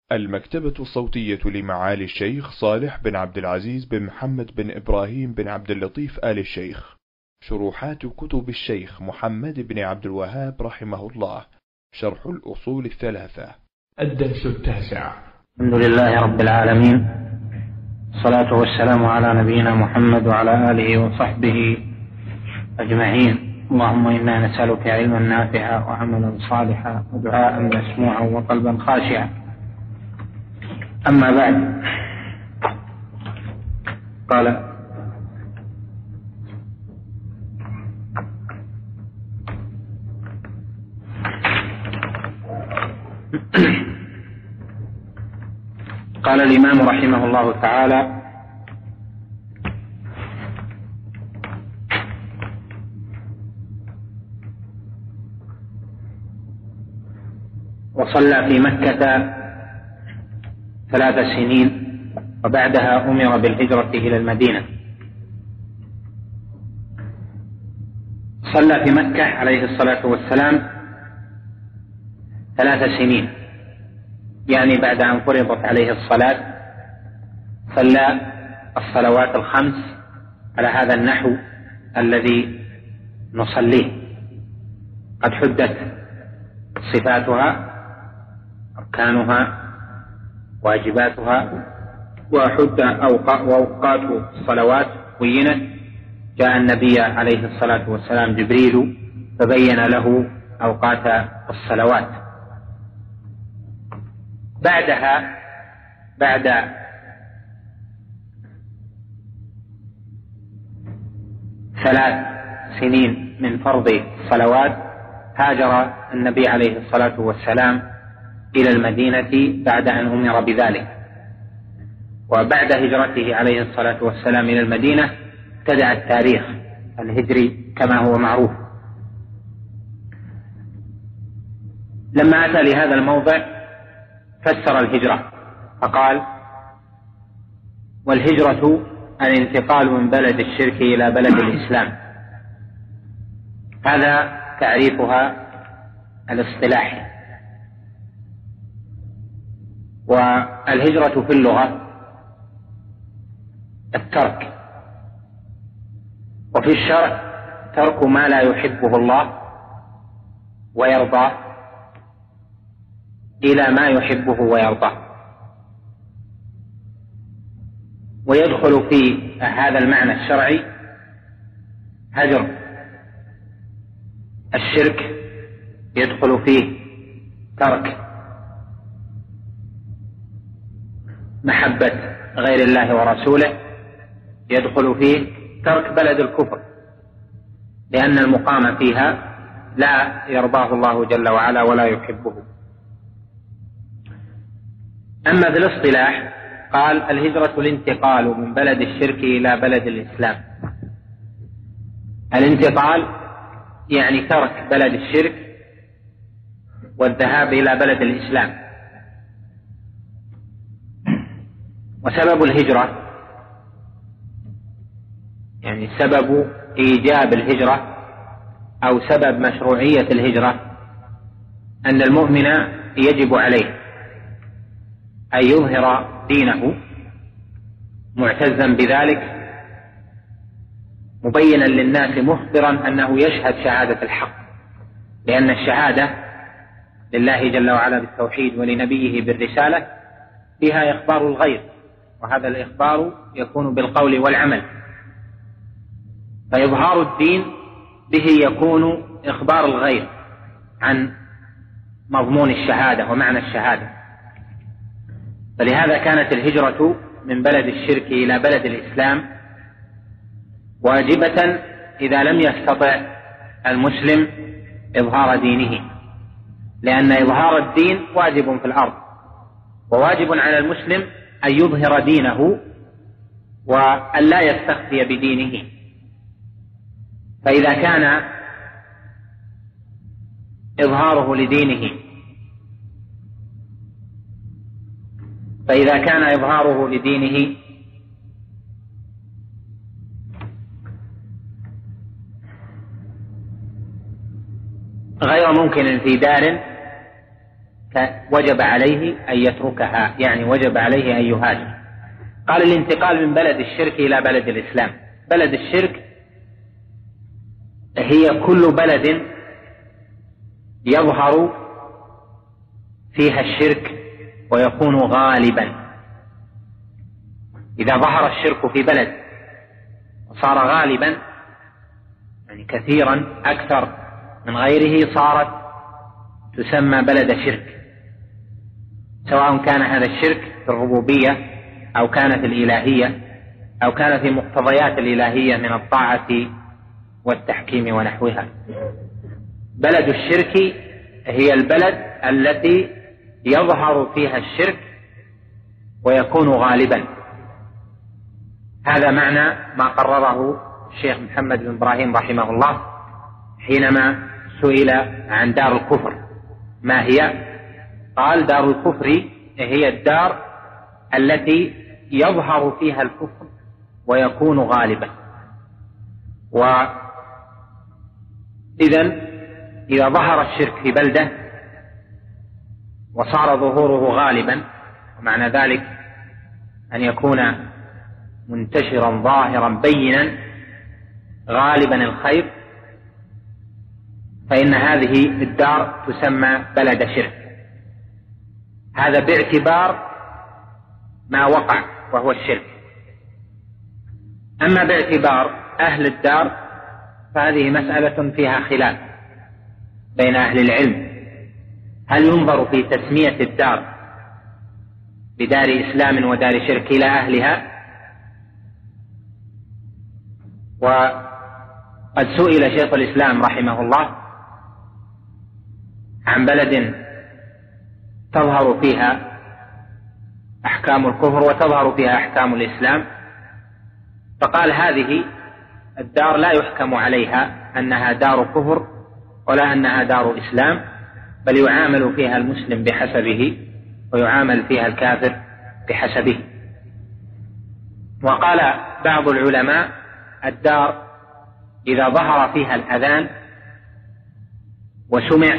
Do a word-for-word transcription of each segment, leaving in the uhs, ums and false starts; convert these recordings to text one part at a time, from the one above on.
المكتبة الصوتية لمعالي الشيخ صالح بن عبد العزيز بن محمد بن إبراهيم بن عبد اللطيف آل الشيخ. شروحات كتب الشيخ محمد بن عبد الوهاب رحمه الله. شرح الأصول الثلاثة. الدرس التاسع. الحمد لله رب العالمين، الصلاة والسلام على نبينا محمد وعلى آله وصحبه أجمعين. اللهم إنا نسألك علما نافعا وعملا صالحا ودعاء مسموعا وقلبا خاشعا. أما بعد، قال قال الإمام رحمه الله تعالى: وصلى في مكة ثلاث سنين وبعدها أمر بالهجرة إلى المدينة. صلى في مكة عليه الصلاة والسلام ثلاث سنين، يعني بعد أن فرضت عليه الصلاة صلى الصلوات الخمس على هذا النحو الذي نصليه. قد حدت صفاتها، أركانها، واجباتها، وحد أوقات الصلوات بينت. جاء النبي عليه الصلاة والسلام جبريل فبين له أوقات الصلوات. بعدها بعد ثلاث سنين من فرض الصلوات هاجر النبي عليه الصلاة والسلام إلى المدينة بعد أن أمر بذلك. وبعد هجرته عليه الصلاة والسلام إلى المدينة ابتدأ التاريخ الهجري كما هو معروف. لما أتى لهذا الموضع فسر الهجرة فقال: والهجرة الانتقال من بلد الشرك إلى بلد الإسلام. هذا تعريفها الاصطلاحي. والهجرة في اللغة الترك، وفي الشرع ترك ما لا يحبه الله ويرضاه إلى ما يحبه ويرضاه. ويدخل في هذا المعنى الشرعي هجر الشرك، يدخل فيه ترك محبة غير الله ورسوله، يدخل فيه ترك بلد الكفر، لأن المقام فيها لا يرضاه الله جل وعلا ولا يحبه. أما في الاصطلاح قال: الهجرة الانتقال من بلد الشرك إلى بلد الإسلام. الانتقال يعني ترك بلد الشرك والذهاب إلى بلد الإسلام. وسبب الهجرة يعني سبب إيجاب الهجرة أو سبب مشروعية الهجرة أن المؤمن يجب عليه أن يظهر دينه معتزا بذلك، مبينا للناس مخبرا أنه يشهد شهادة الحق، لأن الشهادة لله جل وعلا بالتوحيد ولنبيه بالرسالة فيها إخبار الغير، وهذا الإخبار يكون بالقول والعمل. فإظهار الدين به يكون إخبار الغير عن مضمون الشهادة ومعنى الشهادة. فلهذا كانت الهجرة من بلد الشرك إلى بلد الإسلام واجبة إذا لم يستطع المسلم إظهار دينه، لأن إظهار الدين واجب في الأرض، وواجب على المسلم أن يظهر دينه وأن لا يستخفي بدينه. فإذا كان إظهاره لدينه فإذا كان إظهاره لدينه غير ممكن في دار وجب عليه أن يتركها، يعني وجب عليه أن يهاجر. قال الانتقال من بلد الشرك إلى بلد الإسلام. بلد الشرك هي كل بلد يظهر فيها الشرك ويكون غالبا. إذا ظهر الشرك في بلد وصار غالبا، يعني كثيرا أكثر من غيره، صارت تسمى بلد شرك، سواء كان هذا الشرك في الربوبية أو كان في الإلهية أو كان في مقتضيات الإلهية من الطاعة والتحكيم ونحوها. بلد الشرك هي البلد التي يظهر فيها الشرك ويكون غالبا. هذا معنى ما قرره الشيخ محمد بن إبراهيم رحمه الله حينما سئل عن دار الكفر ما هي؟ قال: دار الكفر هي الدار التي يظهر فيها الكفر ويكون غالبا. وإذن إذا ظهر الشرك في بلدة وصار ظهوره غالبا، ومعنى ذلك أن يكون منتشرا ظاهرا بينا غالبا الخير، فإن هذه الدار تسمى بلد شرك. هذا باعتبار ما وقع وهو الشرك. أما باعتبار أهل الدار فهذه مسألة فيها خلاف بين أهل العلم، هل ينظر في تسمية الدار بدار إسلام ودار شرك إلى أهلها؟ وقد سئل شيخ الإسلام رحمه الله عن بلد تظهر فيها أحكام الكفر وتظهر فيها أحكام الإسلام، فقال: هذه الدار لا يحكم عليها أنها دار كفر ولا أنها دار إسلام، بل يعامل فيها المسلم بحسبه ويعامل فيها الكافر بحسبه. وقال بعض العلماء: الدار إذا ظهر فيها الأذان وسمع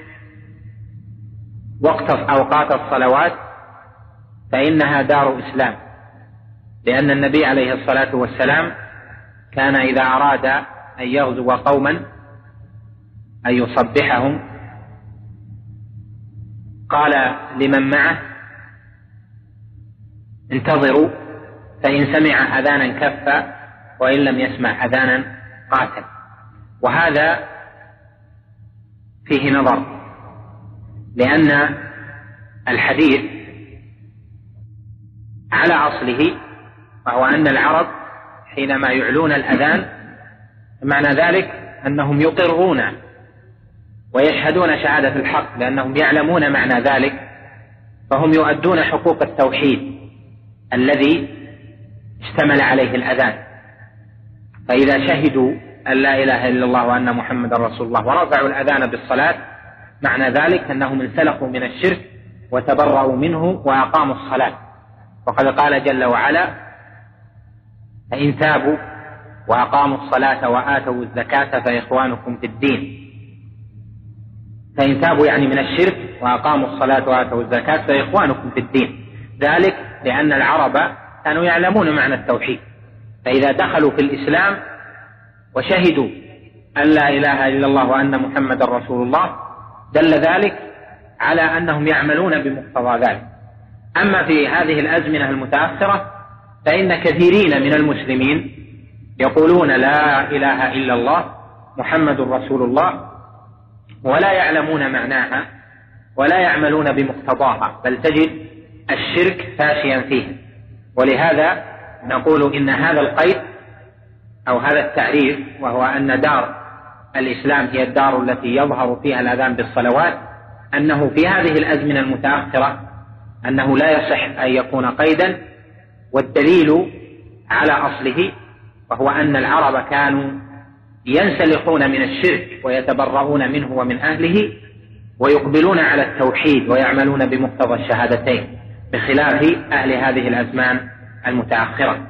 وقت أوقات الصلوات فإنها دار إسلام، لأن النبي عليه الصلاة والسلام كان إذا أراد أن يغزو قوما أن يصبحهم قال لمن معه: انتظروا، فإن سمع أذانا كف وإن لم يسمع أذانا قاتل. وهذا فيه نظر، لأن الحديث على أصله وهو أن العرب حينما يعلون الأذان معنى ذلك أنهم يقرون ويشهدون شهادة الحق، لأنهم يعلمون معنى ذلك، فهم يؤدون حقوق التوحيد الذي اشتمل عليه الأذان. فإذا شهدوا أن لا إله إلا الله وأن محمد رسول الله ورفعوا الأذان بالصلاة معنى ذلك أنهم انسلخوا من الشرك وتبرأوا منه وأقاموا الصلاة. وقد قال جل وعلا: فإن تابوا وأقاموا الصلاة وآتوا الزكاة فإخوانكم في الدين. فإن تابوا يعني من الشرك وأقاموا الصلاة وآتوا الزكاة فإخوانكم في الدين، ذلك لأن العرب كانوا يعلمون معنى التوحيد، فإذا دخلوا في الإسلام وشهدوا أن لا إله إلا الله وأن محمد رسول الله دل ذلك على أنهم يعملون بمقتضى ذلك. أما في هذه الأزمنة المتأخرة فإن كثيرين من المسلمين يقولون لا إله إلا الله محمد رسول الله ولا يعلمون معناها ولا يعملون بمقتضاها، بل تجد الشرك فاشيا فيه. ولهذا نقول إن هذا القيد أو هذا التعريف، وهو أن دار الإسلام هي الدار التي يظهر فيها الأذان بالصلوات، أنه في هذه الأزمنة المتأخرة أنه لا يصح أن يكون قيدا، والدليل على أصله وهو أن العرب كانوا ينسلخون من الشرك ويتبرؤون منه ومن أهله ويقبلون على التوحيد ويعملون بمقتضى الشهادتين، بخلاف أهل هذه الأزمان المتأخرة.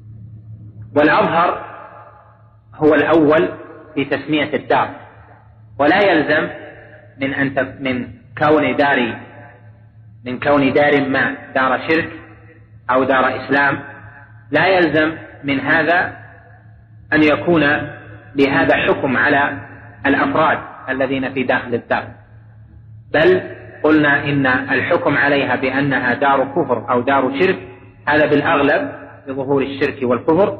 والأظهر هو الأول في تسمية الدار، ولا يلزم من أن من كون دار من كون دار ما دار شرك أو دار إسلام، لا يلزم من هذا أن يكون لهذا حكم على الأفراد الذين في داخل الدار، بل قلنا إن الحكم عليها بأنها دار كفر أو دار شرك هذا بالأغلب بظهور الشرك والكفر،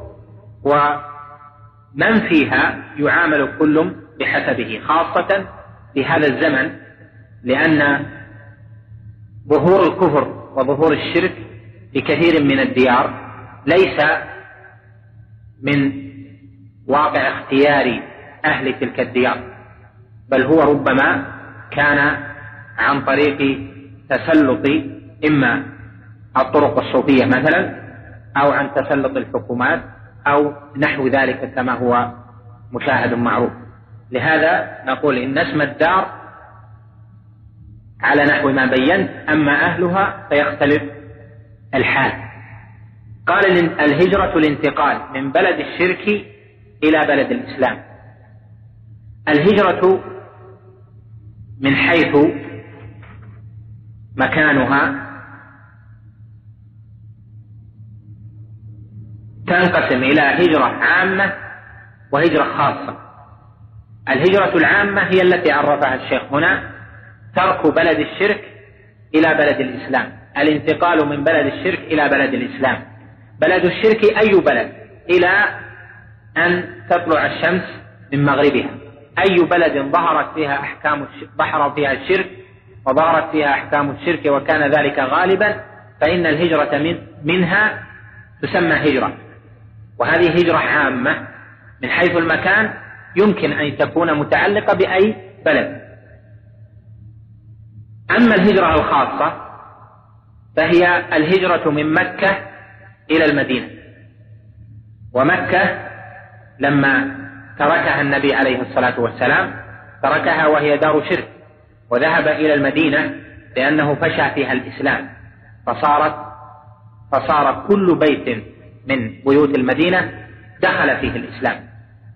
ومن فيها يعامل كل بحسبه، خاصة في هذا الزمن، لأن ظهور الكفر وظهور الشرك في كثير من الديار ليس من واقع اختيار أهل تلك الديار، بل هو ربما كان عن طريق تسلط إما الطرق الصوفية مثلا أو عن تسلط الحكومات أو نحو ذلك كما هو مشاهد معروف. لهذا نقول إن اسم الدار على نحو ما بينت، أما أهلها فيختلف الحال. قال الهجرة الانتقال من بلد الشرك إلى بلد الإسلام. الهجرة من حيث مكانها تنقسم إلى هجرة عامة وهجرة خاصة. الهجرة العامة هي التي عرفها الشيخ هنا، ترك بلد الشرك إلى بلد الإسلام، الانتقال من بلد الشرك إلى بلد الإسلام. بلد الشرك أي بلد إلى أن تطلع الشمس من مغربها، أي بلد ظهرت فيها أحكام ظهر فيها الشرك وظهرت فيها أحكام الشرك وكان ذلك غالبا، فإن الهجرة من منها تسمى هجرة، وهذه هجرة عامة من حيث المكان، يمكن أن تكون متعلقة بأي بلد. أما الهجرة الخاصة فهي الهجرة من مكة إلى المدينة، ومكة لما تركها النبي عليه الصلاة والسلام تركها وهي دار شرك، وذهب إلى المدينة لأنه فشى فيها الإسلام، فصارت فصار كل بيت من بيوت المدينة دخل فيه الإسلام،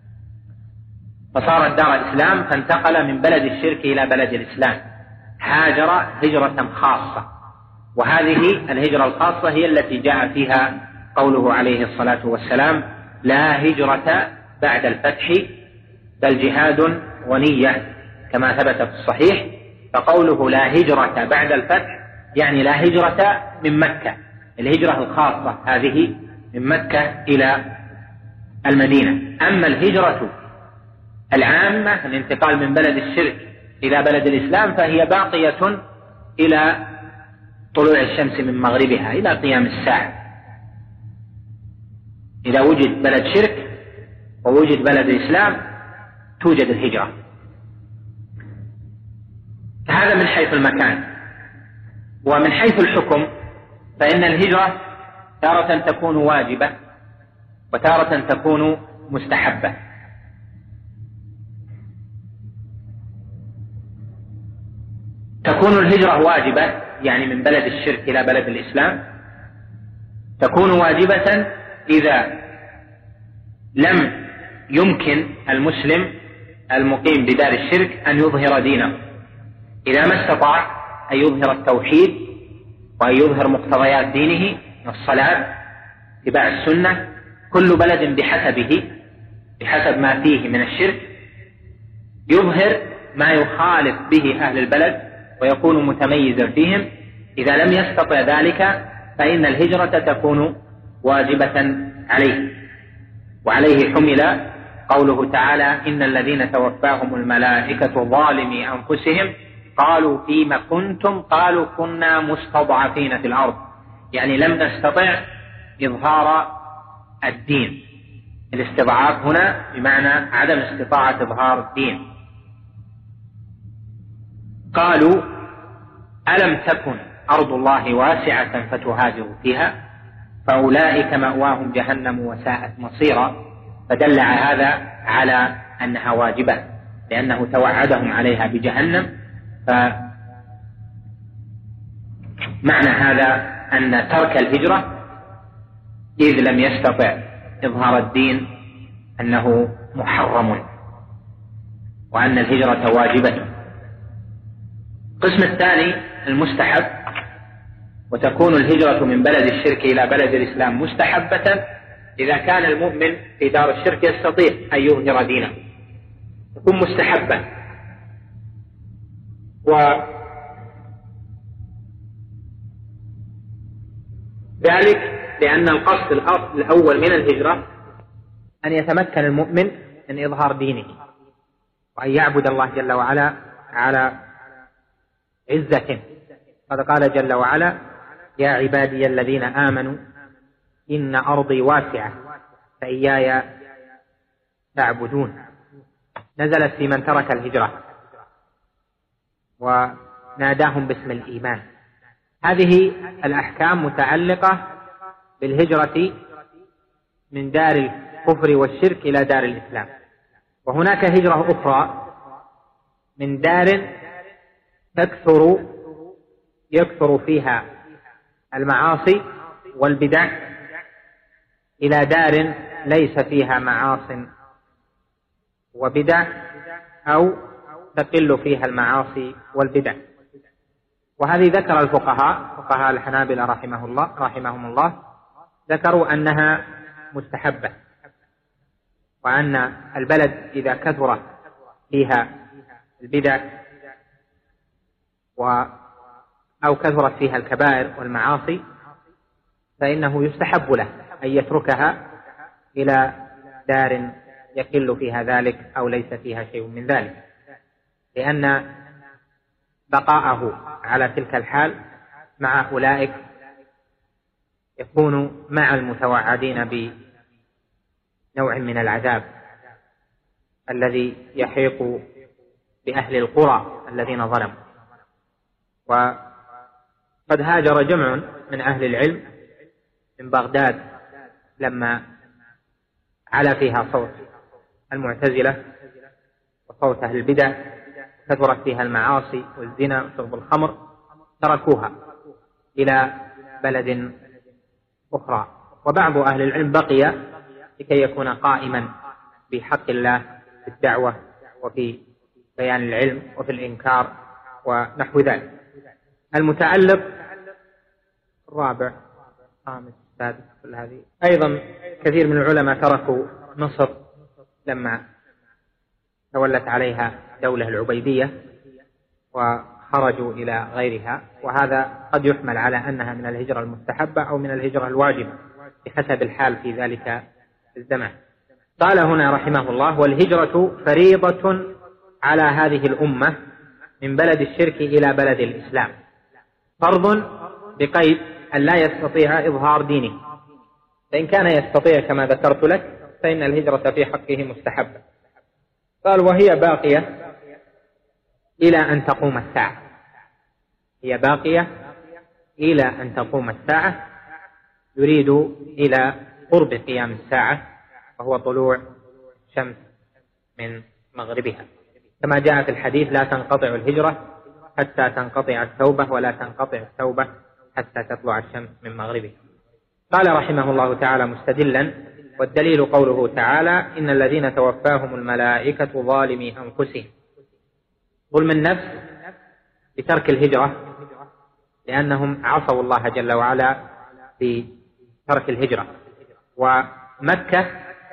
فصارت دار الإسلام، فانتقل من بلد الشرك إلى بلد الإسلام، هاجر هجرة خاصة. وهذه الهجرة الخاصة هي التي جاء فيها قوله عليه الصلاة والسلام: لا هجرة بعد الفتح بل جهاد ونية، كما ثبت في الصحيح. فقوله لا هجرة بعد الفتح يعني لا هجرة من مكة، الهجرة الخاصة هذه من مكة إلى المدينة. أما الهجرة العامة الانتقال من بلد الشرك إلى بلد الإسلام فهي باقية إلى طلوع الشمس من مغربها إلى قيام الساعة. إذا وجد بلد شرك ووجد بلد الإسلام توجد الهجرة. هذا من حيث المكان. ومن حيث الحكم فإن الهجرة تارة تكون واجبة وتارة تكون مستحبة. تكون الهجرة واجبة يعني من بلد الشرك إلى بلد الإسلام، تكون واجبة إذا لم يمكن المسلم المقيم بدار الشرك أن يظهر دينه، إذا ما استطاع أن يظهر التوحيد وأن يظهر مقتضيات دينه الصلاة اتباع السنة، كل بلد بحسبه بحسب ما فيه من الشرك يظهر ما يخالف به أهل البلد ويكون متميزا فيهم. إذا لم يستطع ذلك فإن الهجرة تكون واجبة عليه. وعليه حمل قوله تعالى: إن الذين توفاهم الملائكة ظالمي أنفسهم قالوا فيما كنتم قالوا كنا مستضعفين في الأرض، يعني لم نستطع إظهار الدين. الاستضعاف هنا بمعنى عدم استطاعة إظهار الدين. قالوا: ألم تكن أرض الله واسعة فتهاجروا فيها فأولئك مأواهم جهنم وساءت مصيرا. فدل هذا على أنها واجبة لأنه توعدهم عليها بجهنم. فمعنى هذا أن ترك الهجرة إذ لم يستطع إظهار الدين أنه محرم. وأن الهجرة واجبة. القسم الثاني المستحب، وتكون الهجرة من بلد الشرك إلى بلد الإسلام مستحبة إذا كان المؤمن في دار الشرك يستطيع أن يظهر دينه، تكون مستحبة. وذلك لأن القصد الأول من الهجرة أن يتمكن المؤمن من إظهار دينه وأن يعبد الله جل وعلا على عزة. قد قال جل وعلا: يا عبادي الذين آمنوا إن أرضي واسعة فإياي تعبدون. نزلت في من ترك الهجرة وناداهم باسم الإيمان. هذه الأحكام متعلقة بالهجرة من دار الكفر والشرك إلى دار الإسلام. وهناك هجرة أخرى من دار تكثر يكثر فيها المعاصي والبدع إلى دار ليس فيها معاص وبدع أو تقل فيها المعاصي والبدع. وهذه ذكر الفقهاء فقهاء الحنابلة رحمه الله رحمهم الله ذكروا أنها مستحبة، وأن البلد إذا كثر فيها البدع و أو كثرت فيها الكبائر والمعاصي فإنه يستحب له أن يتركها إلى دار يقل فيها ذلك أو ليس فيها شيء من ذلك، لأن بقاءه على تلك الحال مع أولئك يكون مع المتوعدين بنوع من العذاب الذي يحيق بأهل القرى الذين ظلموا. وقد هاجر جمع من أهل العلم من بغداد لما علا فيها صوت المعتزلة وصوت أهل البدع، كثرت فيها المعاصي والزنا وشرب الخمر، تركوها إلى بلد أخرى. وبعض أهل العلم بقي لكي يكون قائما بحق الله في الدعوة وفي بيان العلم وفي الإنكار ونحو ذلك. المتعلق الرابع خامس سادس كل هذه. أيضا كثير من العلماء تركوا مصر لما تولت عليها دولة العبيدية وخرجوا إلى غيرها، وهذا قد يحمل على أنها من الهجرة المستحبة أو من الهجرة الواجبة بحسب الحال في ذلك الزمان. قال هنا رحمه الله: والهجرة فريضة على هذه الأمة من بلد الشرك إلى بلد الإسلام، فرض بقيد أن لا يستطيع إظهار دينه، فإن كان يستطيع كما ذكرت لك فإن الهجرة في حقه مستحبة. قال: وهي باقية إلى أن تقوم الساعة. هي باقية إلى أن تقوم الساعة، يريد إلى قرب قيام الساعة وهو طلوع الشمس من مغربها، كما جاء في الحديث: لا تنقطع الهجرة حتى تنقطع التوبة، ولا تنقطع التوبة حتى تطلع الشمس من مغربها. قال رحمه الله تعالى مستدلا: والدليل قوله تعالى: إن الذين توفاهم الملائكة ظالمي أنفسهم. ظلم النفس بترك الهجرة، لأنهم عصوا الله جل وعلا بترك الهجرة، ومكة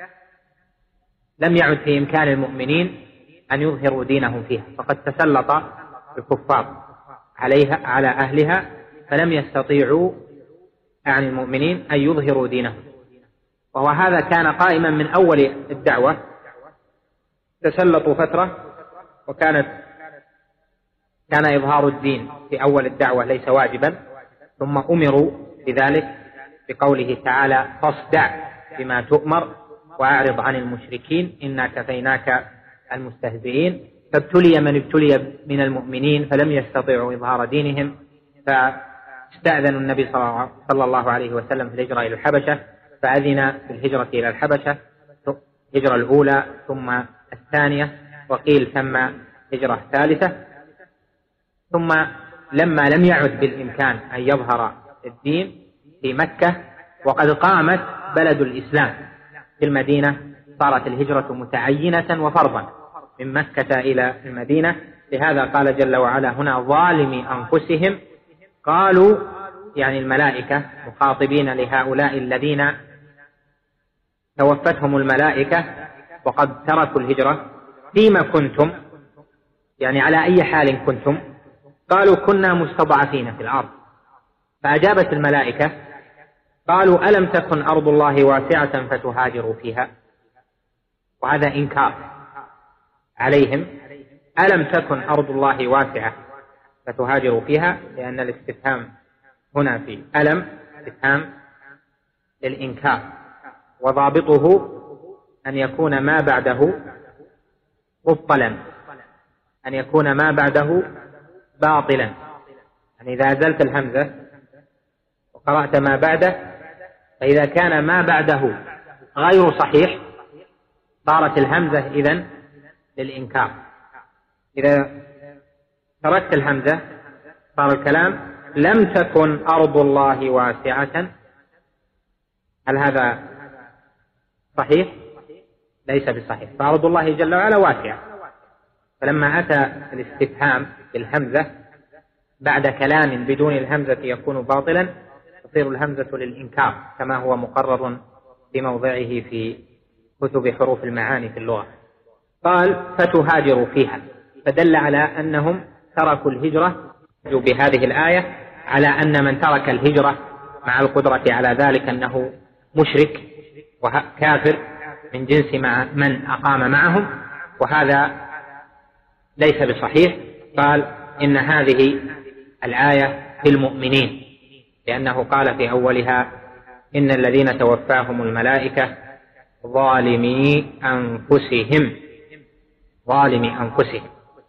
لم يعد في إمكان المؤمنين أن يظهروا دينهم فيها، فقد تسلط الكفار عليها على أهلها فلم يستطيعوا عن المؤمنين أن يظهروا دينهم. وهو هذا كان قائما من أول الدعوة، تسلطوا فترة وكانت كان إظهار الدين في أول الدعوة ليس واجبا، ثم أمروا بذلك بقوله تعالى: فاصدع بما تؤمر وأعرض عن المشركين إنا كفيناك المستهزئين. فابتلي من ابتلي من المؤمنين فلم يستطيعوا إظهار دينهم، فاستأذنوا النبي صلى الله عليه وسلم في الهجرة إلى الحبشة، فأذن في الهجرة إلى الحبشة، الهجرة الأولى ثم الثانية، وقيل ثم هجرة ثالثة. ثم لما لم يعد بالإمكان أن يظهر الدين في مكة وقد قامت بلد الإسلام في المدينة، صارت الهجرة متعينة وفرضا، من مكة إلى المدينة. لهذا قال جل وعلا هنا ظالمي أنفسهم، قالوا يعني الملائكة مخاطبين لهؤلاء الذين توفتهم الملائكة وقد تركوا الهجرة، فيما كنتم، يعني على أي حال كنتم؟ قالوا كنا مستضعفين في الأرض. فأجابت الملائكة قالوا ألم تكن أرض الله واسعة فتهاجروا فيها، وهذا إنكار عليهم. ألم تكن أرض الله واسعة فتهاجروا فيها، لأن الاستفهام هنا في ألم استفهام للإنكار، وضابطه أن يكون ما بعده مبطلا، أن يكون ما بعده باطلا. يعني إذا أزلت الهمزة وقرأت ما بعده، فإذا كان ما بعده غير صحيح صارت الهمزة إذن للإنكار. إذا تركت الهمزة صار الكلام لم تكن أرض الله واسعة. هل هذا صحيح؟ ليس بصحيح، فأرض الله جل وعلا واسعة. فلما أتى الاستفهام بالهمزة بعد كلام بدون الهمزة يكون باطلا، تصير الهمزة للإنكار كما هو مقرر في موضعه في كتب حروف المعاني في اللغة. قال فتهاجروا فيها، فدل على أنهم تركوا الهجرة بهذه الآية، على أن من ترك الهجرة مع القدرة على ذلك أنه مشرك وكافر من جنس مع من أقام معهم، وهذا ليس بصحيح. قال إن هذه الآية في المؤمنين، لأنه قال في أولها إن الذين توفاهم الملائكة ظالمي أنفسهم، ظالمي أنفسهم،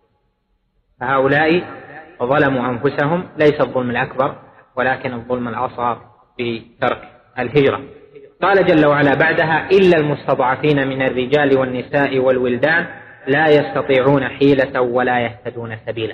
فهؤلاء ظلموا أنفسهم، ليس الظلم الأكبر ولكن الظلم الأصغر بترك الهجرة. قال جل وعلا بعدها إلا المستضعفين من الرجال والنساء والولدان لا يستطيعون حيلة ولا يهتدون سبيلا.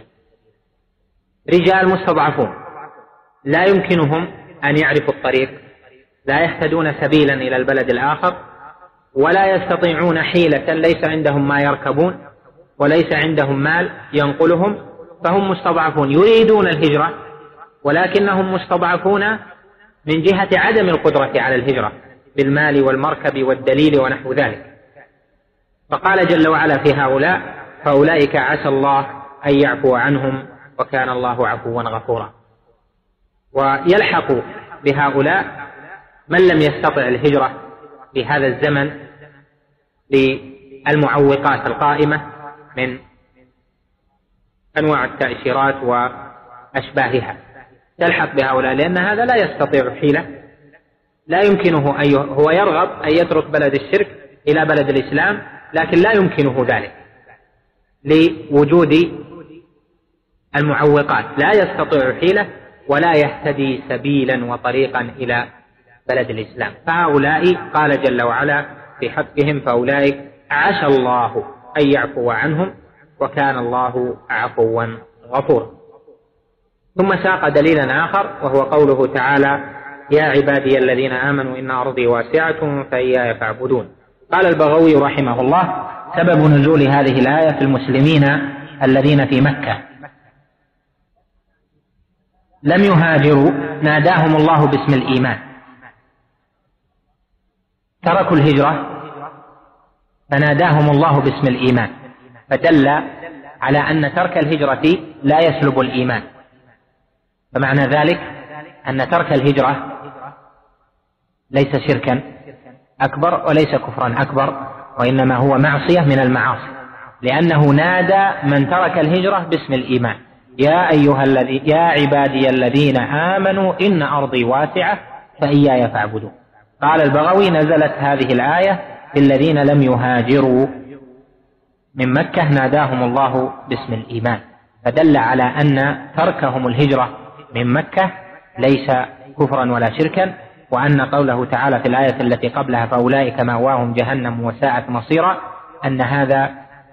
رجال مستضعفون لا يمكنهم أن يعرفوا الطريق، لا يهتدون سبيلا إلى البلد الآخر، ولا يستطيعون حيلة، ليس عندهم ما يركبون وليس عندهم مال ينقلهم، فهم مستضعفون يريدون الهجرة ولكنهم مستضعفون من جهة عدم القدرة على الهجرة بالمال والمركب والدليل ونحو ذلك. فقال جل وعلا في هؤلاء فأولئك عسى الله أن يعفو عنهم وكان الله عفوا غفورا. ويلحق بهؤلاء من لم يستطع الهجرة في هذا الزمن للمعوقات القائمة من أنواع التأشيرات وأشباهها، تلحق بهؤلاء، لأن هذا لا يستطيع حيلة، لا يمكنه أن هو يرغب أن يترك بلد الشرك إلى بلد الإسلام، لكن لا يمكنه ذلك لوجود المعوقات، لا يستطيع حيلة ولا يهتدي سبيلا وطريقا إلى بلد الإسلام. فهؤلاء قال جل وعلا في حقهم فأولئك عسى الله أن يعفو عنهم وكان الله عفوا غفورا. ثم ساق دليلا آخر وهو قوله تعالى يا عبادي الذين آمنوا إن أرضي واسعة فإياي فاعبدون. قال البغوي رحمه الله سبب نزول هذه الآية في المسلمين الذين في مكة لم يهاجروا ناداهم الله باسم الإيمان، تركوا الهجرة فناداهم الله باسم الإيمان، فدل على أن ترك الهجرة لا يسلب الإيمان. فمعنى ذلك أن ترك الهجرة ليس شركا أكبر وليس كفرا أكبر، وإنما هو معصية من المعاصي، لأنه نادى من ترك الهجرة باسم الإيمان يا أيها الذي يا عبادي الذين آمنوا إن أرضي واسعة فإياي فاعبدون. قال البغوي نزلت هذه الآية في الذين لم يهاجروا من مكة ناداهم الله باسم الإيمان، فدل على أن تركهم الهجرة من مكة ليس كفرا ولا شركا، وأن قوله تعالى في الآية التي قبلها فأولئك مأواهم جهنم وساءت مصيرا أن هذا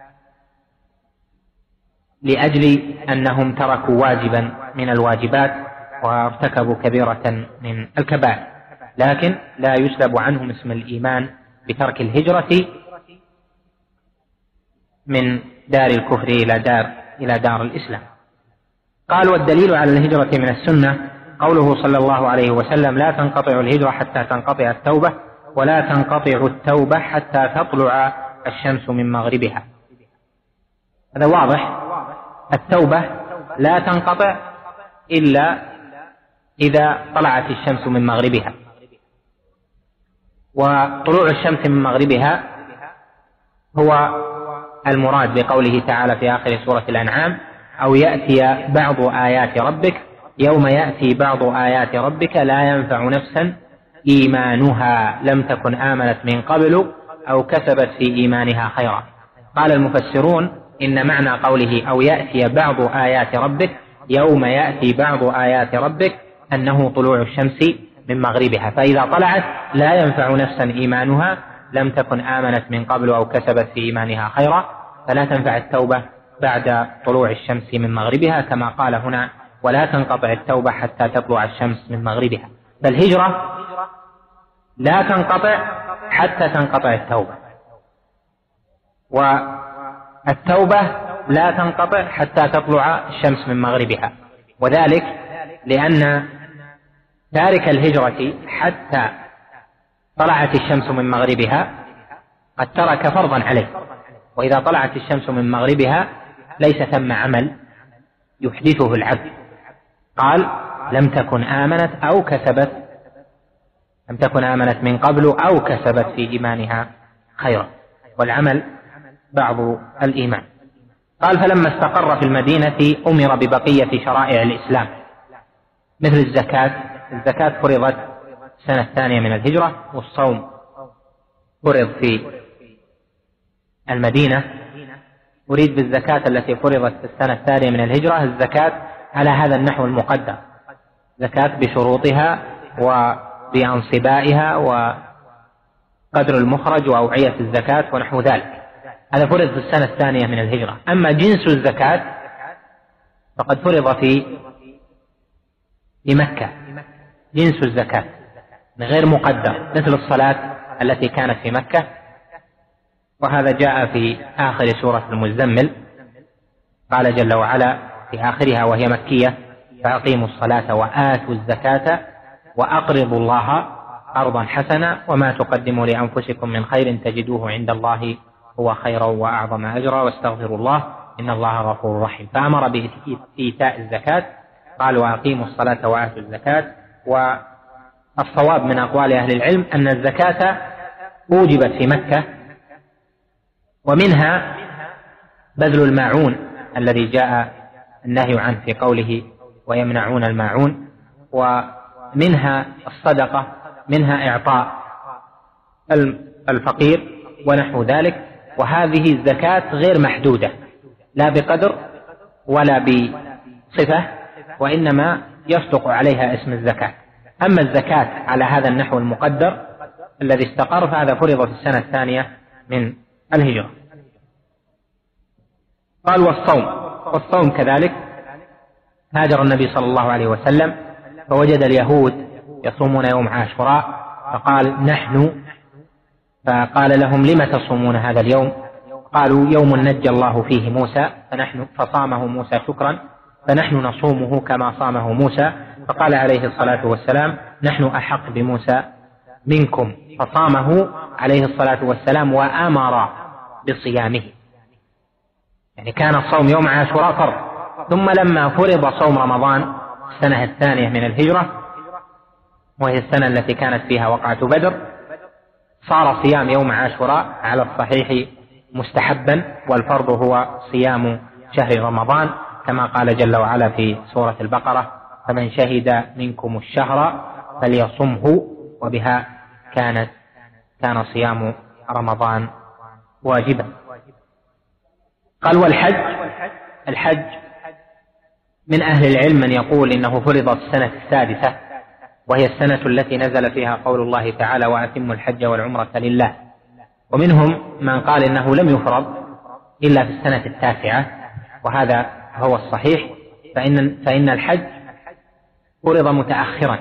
لأجل أنهم تركوا واجبا من الواجبات وارتكبوا كبيرة من الكبائر، لكن لا يسلب عنهم اسم الإيمان بترك الهجرة من دار الكفر إلى دار إلى دار الإسلام. قال: والدليل على الهجرة من السنة قوله صلى الله عليه وسلم: لا تنقطع الهجرة حتى تنقطع التوبة، ولا تنقطع التوبة حتى تطلع الشمس من مغربها. هذا واضح. التوبة لا تنقطع إلا إذا طلعت الشمس من مغربها، وطلوع الشمس من مغربها هو المراد بقوله تعالى في آخر سورة الأنعام: أو يأتي بعض آيات ربك يوم يأتي بعض آيات ربك لا ينفع نفسا إيمانها لم تكن آمنت من قبل أو كسبت في إيمانها خيرا. قال المفسرون: إن معنى قوله أو يأتي بعض آيات ربك يوم يأتي بعض آيات ربك أنه طلوع الشمس من مغربها، فإذا طلعت لا ينفع نفسا إيمانها لم تكن آمنت من قبل أو كسبت في إيمانها خيرا، فلا تنفع التوبة بعد طلوع الشمس من مغربها، كما قال هنا: ولا تنقطع التوبة حتى تطلع الشمس من مغربها. فالهجرة لا تنقطع حتى تنقطع التوبة، والتوبة لا تنقطع حتى تطلع الشمس من مغربها، وذلك لأن تارك الهجرة حتى طلعت الشمس من مغربها قد ترك فرضا عليه، وإذا طلعت الشمس من مغربها ليس ثم عمل يحدثه العبد. قال: لم تكن آمنت أو كسبت لم تكن آمنت من قبل أو كسبت في إيمانها خيرا، والعمل بعض الإيمان. قال: فلما استقر في المدينة أمر ببقية شرائع الإسلام مثل الزكاة. الزكاة فرضت السنة الثانية من الهجرة، والصوم فرض في المدينة. أريد بالزكاة التي فرضت في السنة الثانية من الهجرة الزكاة على هذا النحو المقدر: زكاة بشروطها وبأنصبائها وقدر المخرج وأوعية الزكاة ونحو ذلك. هذا فرض في السنة الثانية من الهجرة. أما جنس الزكاة فقد فرض في في مكة، جنس الزكاة غير مقدر، مثل الصلاة التي كانت في مكة، وهذا جاء في آخر سورة المزمل. قال جل وعلا في آخرها وهي مكية: فأقيموا الصلاة وآتوا الزكاة وأقرضوا الله قرضا حسنا وما تقدموا لأنفسكم من خير تجدوه عند الله هو خيرا وأعظم أجرا واستغفروا الله إن الله غفور رحيم. فأمر بإيتاء الزكاة، قال: وأقيموا الصلاة وآتوا الزكاة. والصواب من أقوال أهل العلم أن الزكاة أوجبت في مكة، ومنها بذل الماعون الذي جاء النهي عنه في قوله ويمنعون الماعون، ومنها الصدقة، منها إعطاء الفقير ونحو ذلك. وهذه الزكاة غير محدودة لا بقدر ولا بصفة، وإنما يصدق عليها اسم الزكاة. أما الزكاة على هذا النحو المقدر الذي استقر فهذا فرض في السنة الثانية من الهجرة. قال: والصوم والصوم كذلك. هاجر النبي صلى الله عليه وسلم فوجد اليهود يصومون يوم عاشوراء، فقال: نحن فقال لهم: لم تصومون هذا اليوم؟ قالوا: يوم نجى الله فيه موسى فنحن فصامه موسى شكرا فنحن نصومه كما صامه موسى. فقال عليه الصلاة والسلام: نحن أحق بموسى منكم، فصامه عليه الصلاة والسلام وأمر بصيامه. يعني كان الصوم يوم عاشوراء فرض، ثم لما فرض صوم رمضان السنة الثانية من الهجرة وهي السنة التي كانت فيها وقعة بدر صار صيام يوم عاشوراء على الصحيح مستحبا، والفرض هو صيام شهر رمضان كما قال جل وعلا في سورة البقرة: فمن شهد منكم الشهر فليصمه، وبها كانت كان صيام رمضان واجبا. قال: والحج الحج من أهل العلم من يقول إنه فرض السنة السادسة، وهي السنة التي نزل فيها قول الله تعالى: وأتموا الحج والعمرة لله. ومنهم من قال إنه لم يفرض إلا في السنة التاسعة، وهذا هو الصحيح، فإن, فإن الحج فرض متأخرا،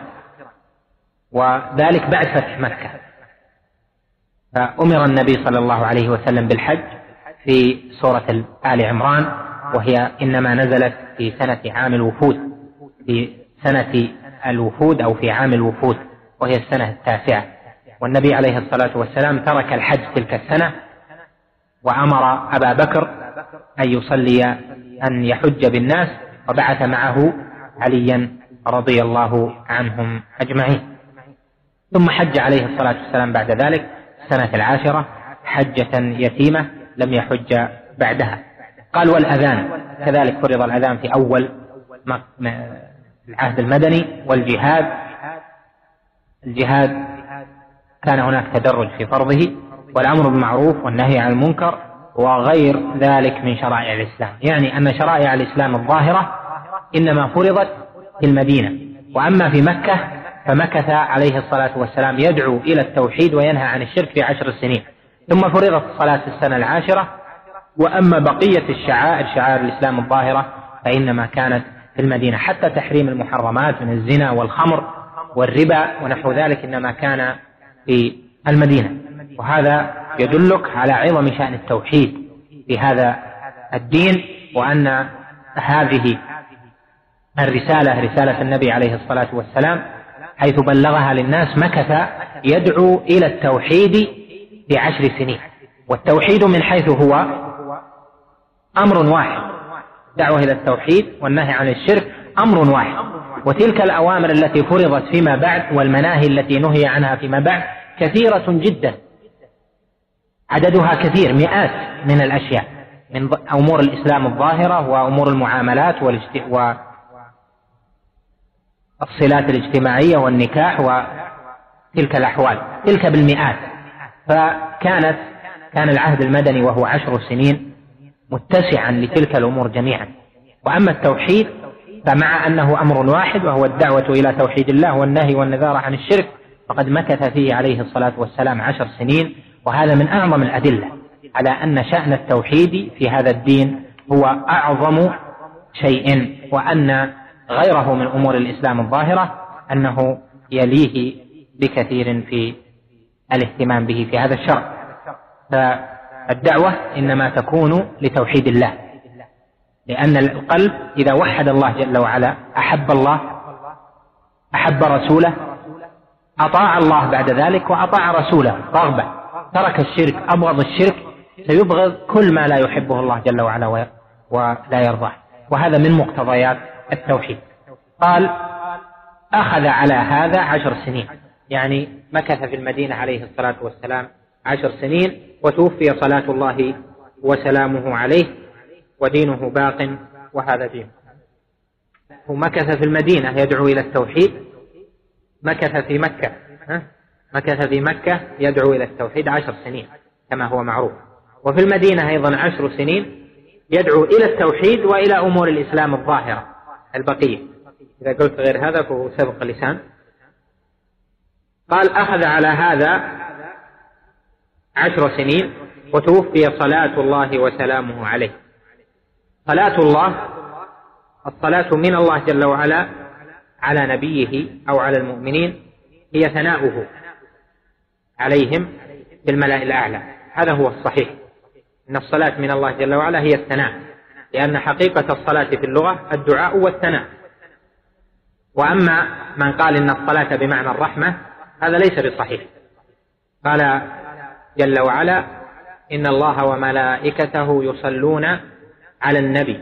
وذلك بعد فتح مكة. فأمر النبي صلى الله عليه وسلم بالحج في سورة آل عمران، وهي إنما نزلت في سنة عام الوفود، في سنة الوفود أو في عام الوفود، وهي السنة التاسعة. والنبي عليه الصلاة والسلام ترك الحج تلك السنة، وأمر أبا بكر أن يصلي أن يحج بالناس، وبعث معه عليا رضي الله عنهم أجمعين. ثم حج عليه الصلاة والسلام بعد ذلك السنة العاشرة حجة يتيمة، لم يحج بعدها. قال والأذان كذلك فرض الأذان في أول العهد المدني. والجهاد، الجهاد كان هناك تدرج في فرضه، والأمر بالمعروف والنهي عن المنكر وغير ذلك من شرائع الإسلام. يعني أن شرائع الإسلام الظاهرة إنما فرضت في المدينة، وأما في مكة فمكث عليه الصلاة والسلام يدعو إلى التوحيد وينهى عن الشرك في عشر سنين، ثم فرضت الصلاة السنة العاشرة. وأما بقية الشعائر شعائر الإسلام الظاهرة فإنما كانت في المدينة، حتى تحريم المحرمات من الزنا والخمر والربا ونحو ذلك إنما كان في المدينة. وهذا يدلك على عظم شأن التوحيد في هذا الدين، وأن هذه الرسالة رسالة النبي عليه الصلاة والسلام حيث بلغها للناس مكث يدعو إلى التوحيد في عشر سنين. والتوحيد من حيث هو أمر واحد، دعوة إلى التوحيد والنهي عن الشرك أمر واحد. وتلك الأوامر التي فرضت فيما بعد والمناهي التي نهي عنها فيما بعد كثيرة جدا، عددها كثير، مئات من الأشياء من أمور الإسلام الظاهرة وأمور المعاملات والصلات الاجتماعية والنكاح وتلك الأحوال، تلك بالمئات. فكانت كان العهد المدني وهو عشر سنين متسعا لتلك الأمور جميعا. وأما التوحيد فمع أنه أمر واحد وهو الدعوة إلى توحيد الله والنهي والنذار عن الشرك، فقد مكث فيه عليه الصلاة والسلام عشر سنين. وهذا من أعظم الأدلة على أن شأن التوحيد في هذا الدين هو أعظم شيء، وأن غيره من أمور الإسلام الظاهرة أنه يليه بكثير في الاهتمام به في هذا الشرع. فالدعوة إنما تكون لتوحيد الله، لأن القلب إذا وحد الله جل وعلا أحب الله، أحب رسوله، أطاع الله بعد ذلك وأطاع رسوله رغبة، ترك الشرك، أبغض الشرك، سيبغض كل ما لا يحبه الله جل وعلا ولا يرضاه. وهذا من مقتضيات التوحيد. قال أخذ على هذا عشر سنين، يعني مكث في المدينة عليه الصلاة والسلام عشر سنين، وتوفي صلاة الله وسلامه عليه ودينه باق وهذا دينه. ومكث في المدينة يدعو إلى التوحيد، مكث في مكة ها؟ مكث في مكة يدعو إلى التوحيد عشر سنين كما هو معروف، وفي المدينة أيضا عشر سنين يدعو إلى التوحيد وإلى أمور الإسلام الظاهرة البقية. إذا قلت غير هذا فهو سبق اللسان. قال أخذ على هذا عشر سنين وتوفي صلاة الله وسلامه عليه. صلاة الله، الصلاة من الله جل وعلا على نبيه أو على المؤمنين هي ثناؤه عليهم في الملأ الأعلى، هذا هو الصحيح، إن الصلاة من الله جل وعلا هي الثناء، لأن حقيقة الصلاة في اللغة الدعاء والثناء. وأما من قال إن الصلاة بمعنى الرحمة هذا ليس بصحيح. قال جل وعلا إن الله وملائكته يصلون على النبي.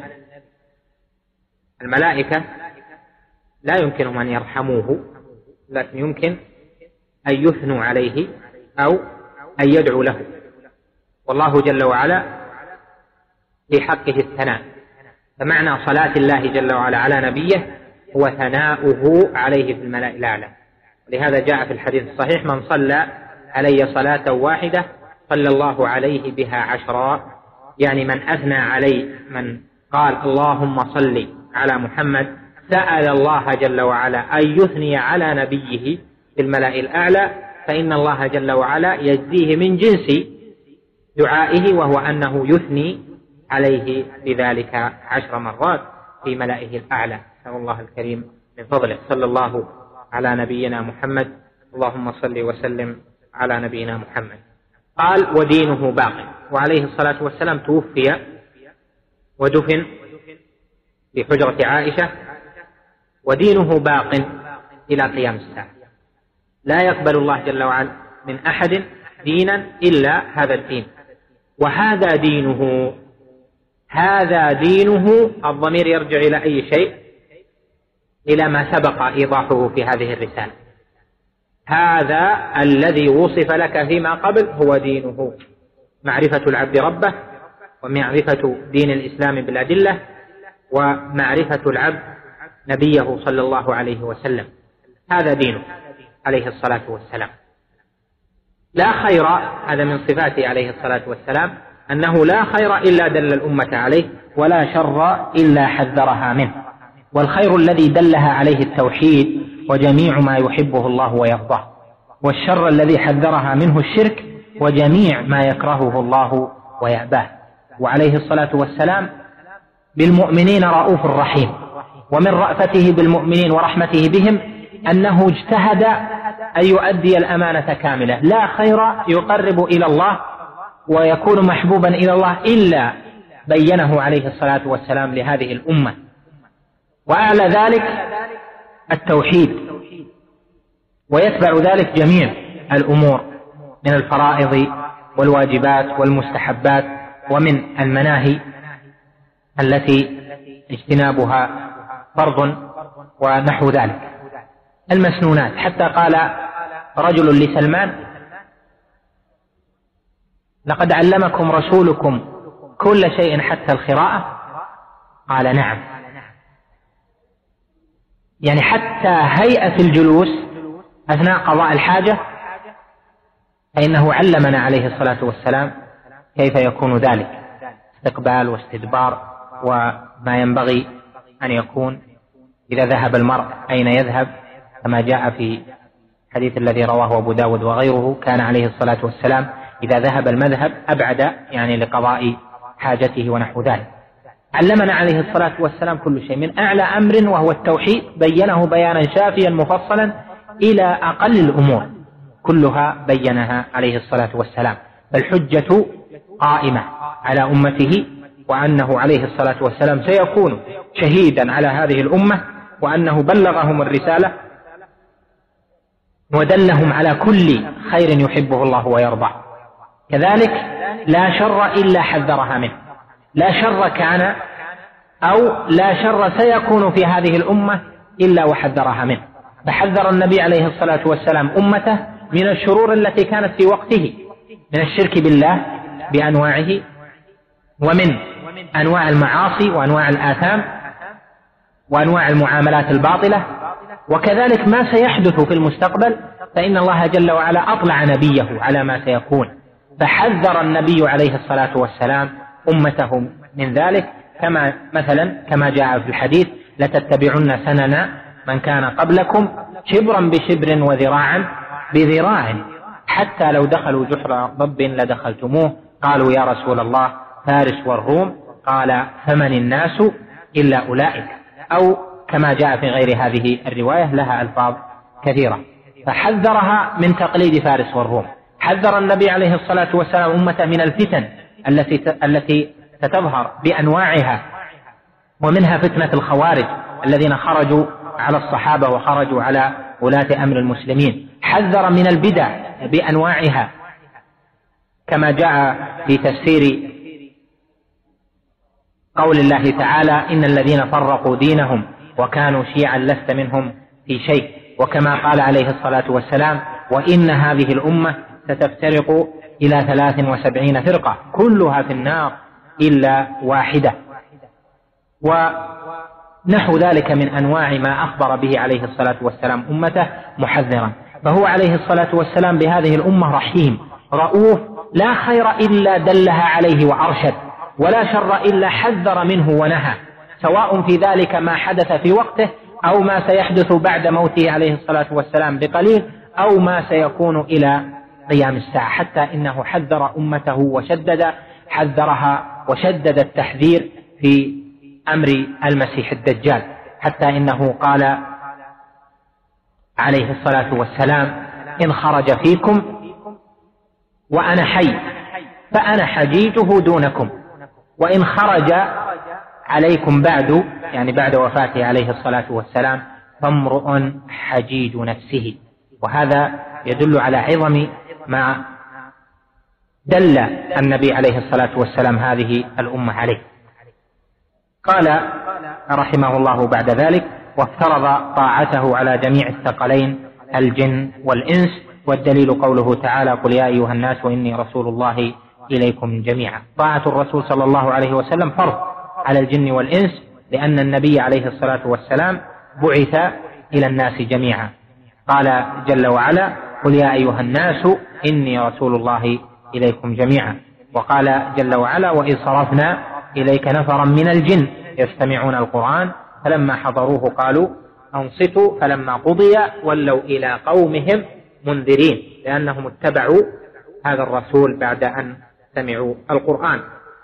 الملائكة لا يمكنهم أن يرحموه، لكن يمكن أن يثنوا عليه أو أن يدعوا له، والله جل وعلا في حقه الثناء. فمعنى صلاة الله جل وعلا على نبيه هو ثناؤه عليه في الملأ الأعلى. لهذا جاء في الحديث الصحيح من صلى علي صلاة واحدة صلى الله عليه بها عشرا، يعني من أثنى علي، من قال اللهم صل على محمد سأل الله جل وعلا أن يثني على نبيه في الملأ الأعلى، فإن الله جل وعلا يجزيه من جنس دعائه، وهو أنه يثني عليه بذلك عشر مرات في ملائه الأعلى. نسأل الله الكريم من فضله. صلى الله على نبينا محمد. اللهم صل وسلم على نبينا محمد. قال ودينه باق، وعليه الصلاة والسلام توفي ودفن في حجرة عائشة ودينه باق إلى قيام الساعة. لا يقبل الله جل وعلا من أحد دينا إلا هذا الدين، وهذا دينه. هذا دينه الضمير يرجع إلى أي شيء؟ إلى ما سبق إيضاحه في هذه الرسالة. هذا الذي وصف لك فيما قبل هو دينه، معرفة العبد ربه، ومعرفة دين الإسلام بالأدلة، ومعرفة العبد نبيه صلى الله عليه وسلم. هذا دينه عليه الصلاة والسلام. لا خير، هذا من صفاته عليه الصلاة والسلام، أنه لا خير إلا دل الأمة عليه، ولا شر إلا حذرها منه. والخير الذي دلها عليه التوحيد وجميع ما يحبه الله ويرضاه، والشر الذي حذرها منه الشرك وجميع ما يكرهه الله ويأباه. وعليه الصلاة والسلام بالمؤمنين رؤوف رحيم، ومن رأفته بالمؤمنين ورحمته بهم أنه اجتهد أن يؤدي الأمانة كاملة. لا خير يقرب إلى الله ويكون محبوبا إلى الله إلا بينه عليه الصلاة والسلام لهذه الأمة. وأعلى ذلك التوحيد، ويتبع ذلك جميع الأمور من الفرائض والواجبات والمستحبات، ومن المناهي التي اجتنابها فرض ونحو ذلك، المسنونات. حتى قال رجل لسلمان: لقد علمكم رسولكم كل شيء حتى القراءة؟ قال: نعم. يعني حتى هيئة الجلوس أثناء قضاء الحاجة فإنه علمنا عليه الصلاة والسلام كيف يكون ذلك، استقبال واستدبار، وما ينبغي أن يكون إذا ذهب المرء أين يذهب، كما جاء في الحديث الذي رواه أبو داود وغيره. كان عليه الصلاة والسلام إذا ذهب المذهب أبعد يعني لقضاء حاجته ونحو ذلك. علمنا عليه الصلاة والسلام كل شيء، من أعلى أمر وهو التوحيد بينه بيانا شافيا مفصلا إلى أقل الأمور كلها بينها عليه الصلاة والسلام. فالحجة قائمة على أمته، وأنه عليه الصلاة والسلام سيكون شهيدا على هذه الأمة، وأنه بلغهم الرسالة ودلهم على كل خير يحبه الله ويرضاه. كذلك لا شر إلا حذرها منه، لا شر كان أو لا شر سيكون في هذه الأمة إلا وحذرها منه. فحذر النبي عليه الصلاة والسلام أمته من الشرور التي كانت في وقته، من الشرك بالله بأنواعه، ومن أنواع المعاصي وأنواع الآثام وأنواع المعاملات الباطلة، وكذلك ما سيحدث في المستقبل، فإن الله جل وعلا أطلع نبيه على ما سيكون، فحذر النبي عليه الصلاة والسلام أمته من ذلك، كما مثلا كما جاء في الحديث: لتتبعن سنن من كان قبلكم شبرا بشبر وذراعا بذراع حتى لو دخلوا جحر ضب لدخلتموه. قالوا: يا رسول الله فارس والروم؟ قال: فمن الناس إلا أولئك، أو كما جاء في غير هذه الرواية لها ألفاظ كثيرة. فحذرها من تقليد فارس والروم. حذر النبي عليه الصلاة والسلام أمته من الفتن التي التي ستظهر بأنواعها، ومنها فتنة الخوارج الذين خرجوا على الصحابة وخرجوا على ولاة أمر المسلمين. حذر من البدع بأنواعها، كما جاء في تفسير قول الله تعالى: إن الذين فرقوا دينهم وكانوا شيعا لست منهم في شيء. وكما قال عليه الصلاة والسلام: وإن هذه الأمة ستفترق إلى ثلاث وسبعين فرقة كلها في النار إلا واحدة. ونحو ذلك من أنواع ما أخبر به عليه الصلاة والسلام أمته محذرا. فهو عليه الصلاة والسلام بهذه الأمة رحيم رؤوف، لا خير إلا دلها عليه وأرشد، ولا شر إلا حذر منه ونهى، سواء في ذلك ما حدث في وقته أو ما سيحدث بعد موته عليه الصلاة والسلام بقليل، أو ما سيكون إلى قيام الساعة. حتى إنه حذر أمته وشدد حذرها وشدد التحذير في أمر المسيح الدجال، حتى إنه قال عليه الصلاة والسلام: إن خرج فيكم وأنا حي فأنا حجيجه دونكم، وإن خرج عليكم بعد يعني بعد وفاته عليه الصلاة والسلام فامرؤ حجيج نفسه. وهذا يدل على عظم ما دل النبي عليه الصلاة والسلام هذه الأمة عليه. قال رحمه الله بعد ذلك: وافترض طاعته على جميع الثقلين الجن والإنس، والدليل قوله تعالى: قل يا أيها الناس وإني رسول الله إليكم جميعا. طاعة الرسول صلى الله عليه وسلم فرض على الجن والإنس، لأن النبي عليه الصلاة والسلام بعث إلى الناس جميعا. قال جل وعلا: قل يا أيها الناس إني رسول الله إليكم جميعا. وقال جل وعلا: وإذ صرفنا إليك نفرا من الجن يستمعون القرآن فلما حضروه قالوا أنصتوا فلما قضي ولوا إلى قومهم منذرين، لأنهم اتبعوا هذا الرسول بعد أن سمعوا القرآن.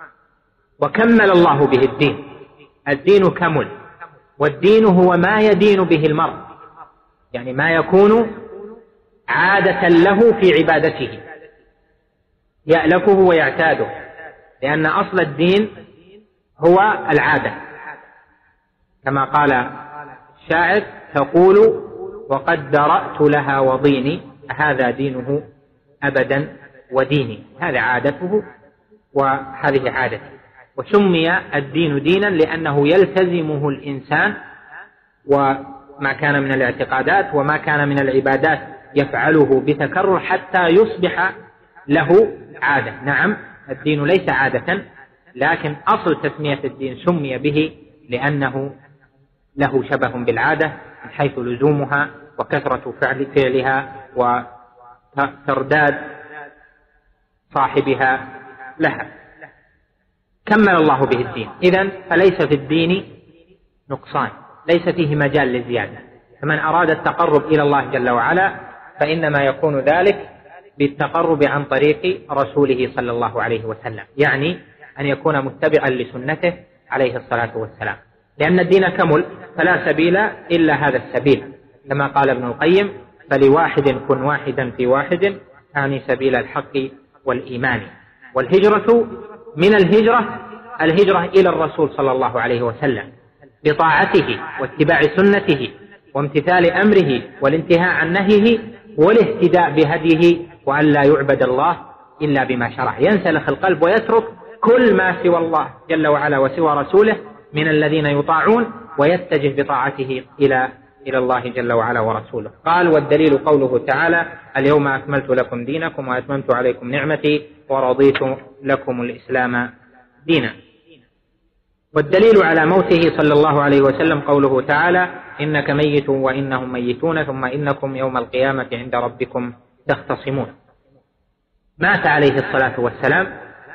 وكمل الله به الدين، الدين كمل، والدين هو ما يدين به المرء، يعني ما يكون عادة له في عبادته يألفه ويعتاده، لأن أصل الدين هو العادة، كما قال الشاعر: تقول وقد درأت لها وضيني هذا دينه أبدا وديني. هذا عادته وهذه عادته. وسمي الدين دينا لأنه يلتزمه الإنسان، وما كان من الاعتقادات وما كان من العبادات يفعله بتكرر حتى يصبح له عادة. نعم، الدين ليس عادة، لكن أصل تسمية الدين سمي به لأنه له شبه بالعادة من حيث لزومها وكثرة فعل فعلها وترداد صاحبها لها. كمل الله به الدين، إذن فليس في الدين نقصان، ليس فيه مجال للزيادة. فمن أراد التقرب إلى الله جل وعلا فإنما يكون ذلك بالتقرب عن طريق رسوله صلى الله عليه وسلم، يعني أن يكون متبعا لسنته عليه الصلاة والسلام، لأن الدين كمل فلا سبيل إلا هذا السبيل، كما قال ابن القيم: فلواحد كن واحدا في واحد، يعني سبيل الحق والإيمان. والهجرة من الهجرة الهجرة إلى الرسول صلى الله عليه وسلم بطاعته واتباع سنته وامتثال أمره والانتهاء عن نهيه والاهتداء بهديه، وأن لا يعبد الله إلا بما شرع. ينسلخ القلب ويترك كل ما سوى الله جل وعلا وسوى رسوله من الذين يطاعون، ويتجه بطاعته إلى إلى الله جل وعلا ورسوله. قال: والدليل قوله تعالى: اليوم أكملت لكم دينكم وأتممت عليكم نعمتي ورضيت لكم الإسلام دينا. والدليل على موته صلى الله عليه وسلم قوله تعالى: إنك ميت وإنهم ميتون ثم إنكم يوم القيامة عند ربكم تختصمون. مات عليه الصلاة والسلام.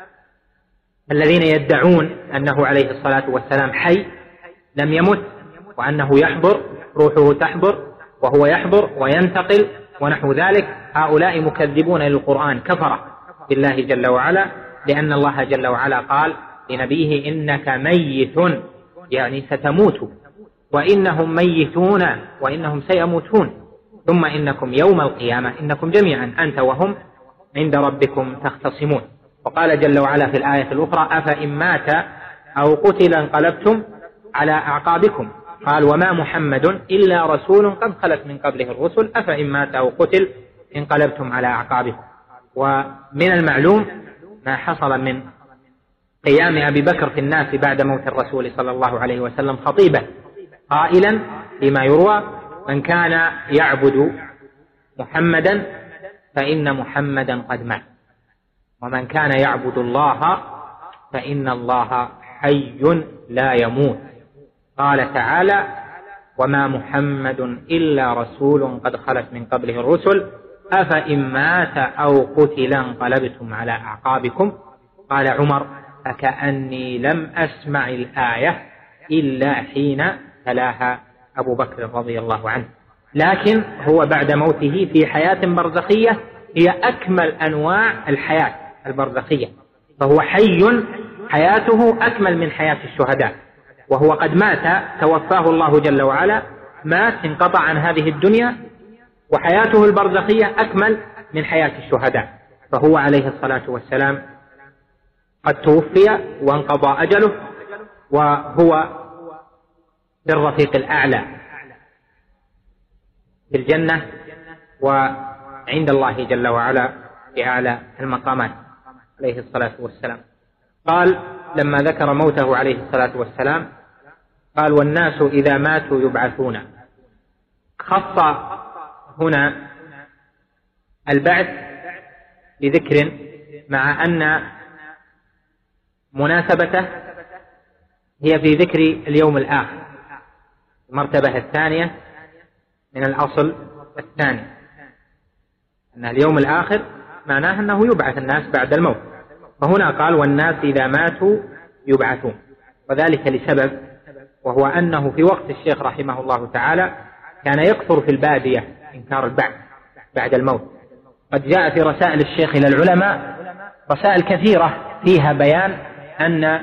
الذين يدعون أنه عليه الصلاة والسلام حي لم يمت، وأنه يحضر روحه تحضر وهو يحضر وينتقل ونحو ذلك، هؤلاء مكذبون للقرآن، كفرة بالله جل وعلا، لأن الله جل وعلا قال لنبيه: إنك ميت، يعني ستموت، وإنهم ميتون وإنهم سيموتون، ثم إنكم يوم القيامة إنكم جميعا أنت وهم عند ربكم تختصمون. وقال جل وعلا في الآية الأخرى: أفإن مات أو قتل انقلبتم على أعقابكم. قال: وما محمد إلا رسول قد خلت من قبله الرسل أفإن مات أو قتل انقلبتم على أعقابكم. ومن المعلوم ما حصل من قيام أبي بكر في الناس بعد موت الرسول صلى الله عليه وسلم خطيبا قائلا فيما يروى: من كان يعبد محمدا فإن محمدا قد مات، ومن كان يعبد الله فإن الله حي لا يموت. قال تعالى: وما محمد إلا رسول قد خلت من قبله الرسل أفإن مات أو قتل انقلبتم على أعقابكم. قال عمر: فكأني لم أسمع الآية إلا حين تلاها أبو بكر رضي الله عنه. لكن هو بعد موته في حياة برزخية هي أكمل أنواع الحياة البرزخية، فهو حي حياته أكمل من حياة الشهداء، وهو قد مات توفاه الله جل وعلا، مات انقطع عن هذه الدنيا، وحياته البرزخية أكمل من حياة الشهداء. فهو عليه الصلاة والسلام قد توفي وانقضى أجله، وهو في الرفيق الأعلى في الجنة وعند الله جل وعلا في أعلى المقامات عليه الصلاة والسلام. قال لما ذكر موته عليه الصلاة والسلام قال: والناس إذا ماتوا يبعثون. خص هنا البعث بذكر مع أن مناسبته هي في ذكر اليوم الآخر، المرتبة الثانية من الأصل الثاني، أن اليوم الآخر معناه أنه يبعث الناس بعد الموت، فهنا قال: والناس إذا ماتوا يبعثون، وذلك لسبب، وهو أنه في وقت الشيخ رحمه الله تعالى كان يكثر في البادية إنكار البعث بعد الموت. قد جاء في رسائل الشيخ إلى العلماء رسائل كثيرة فيها بيان أن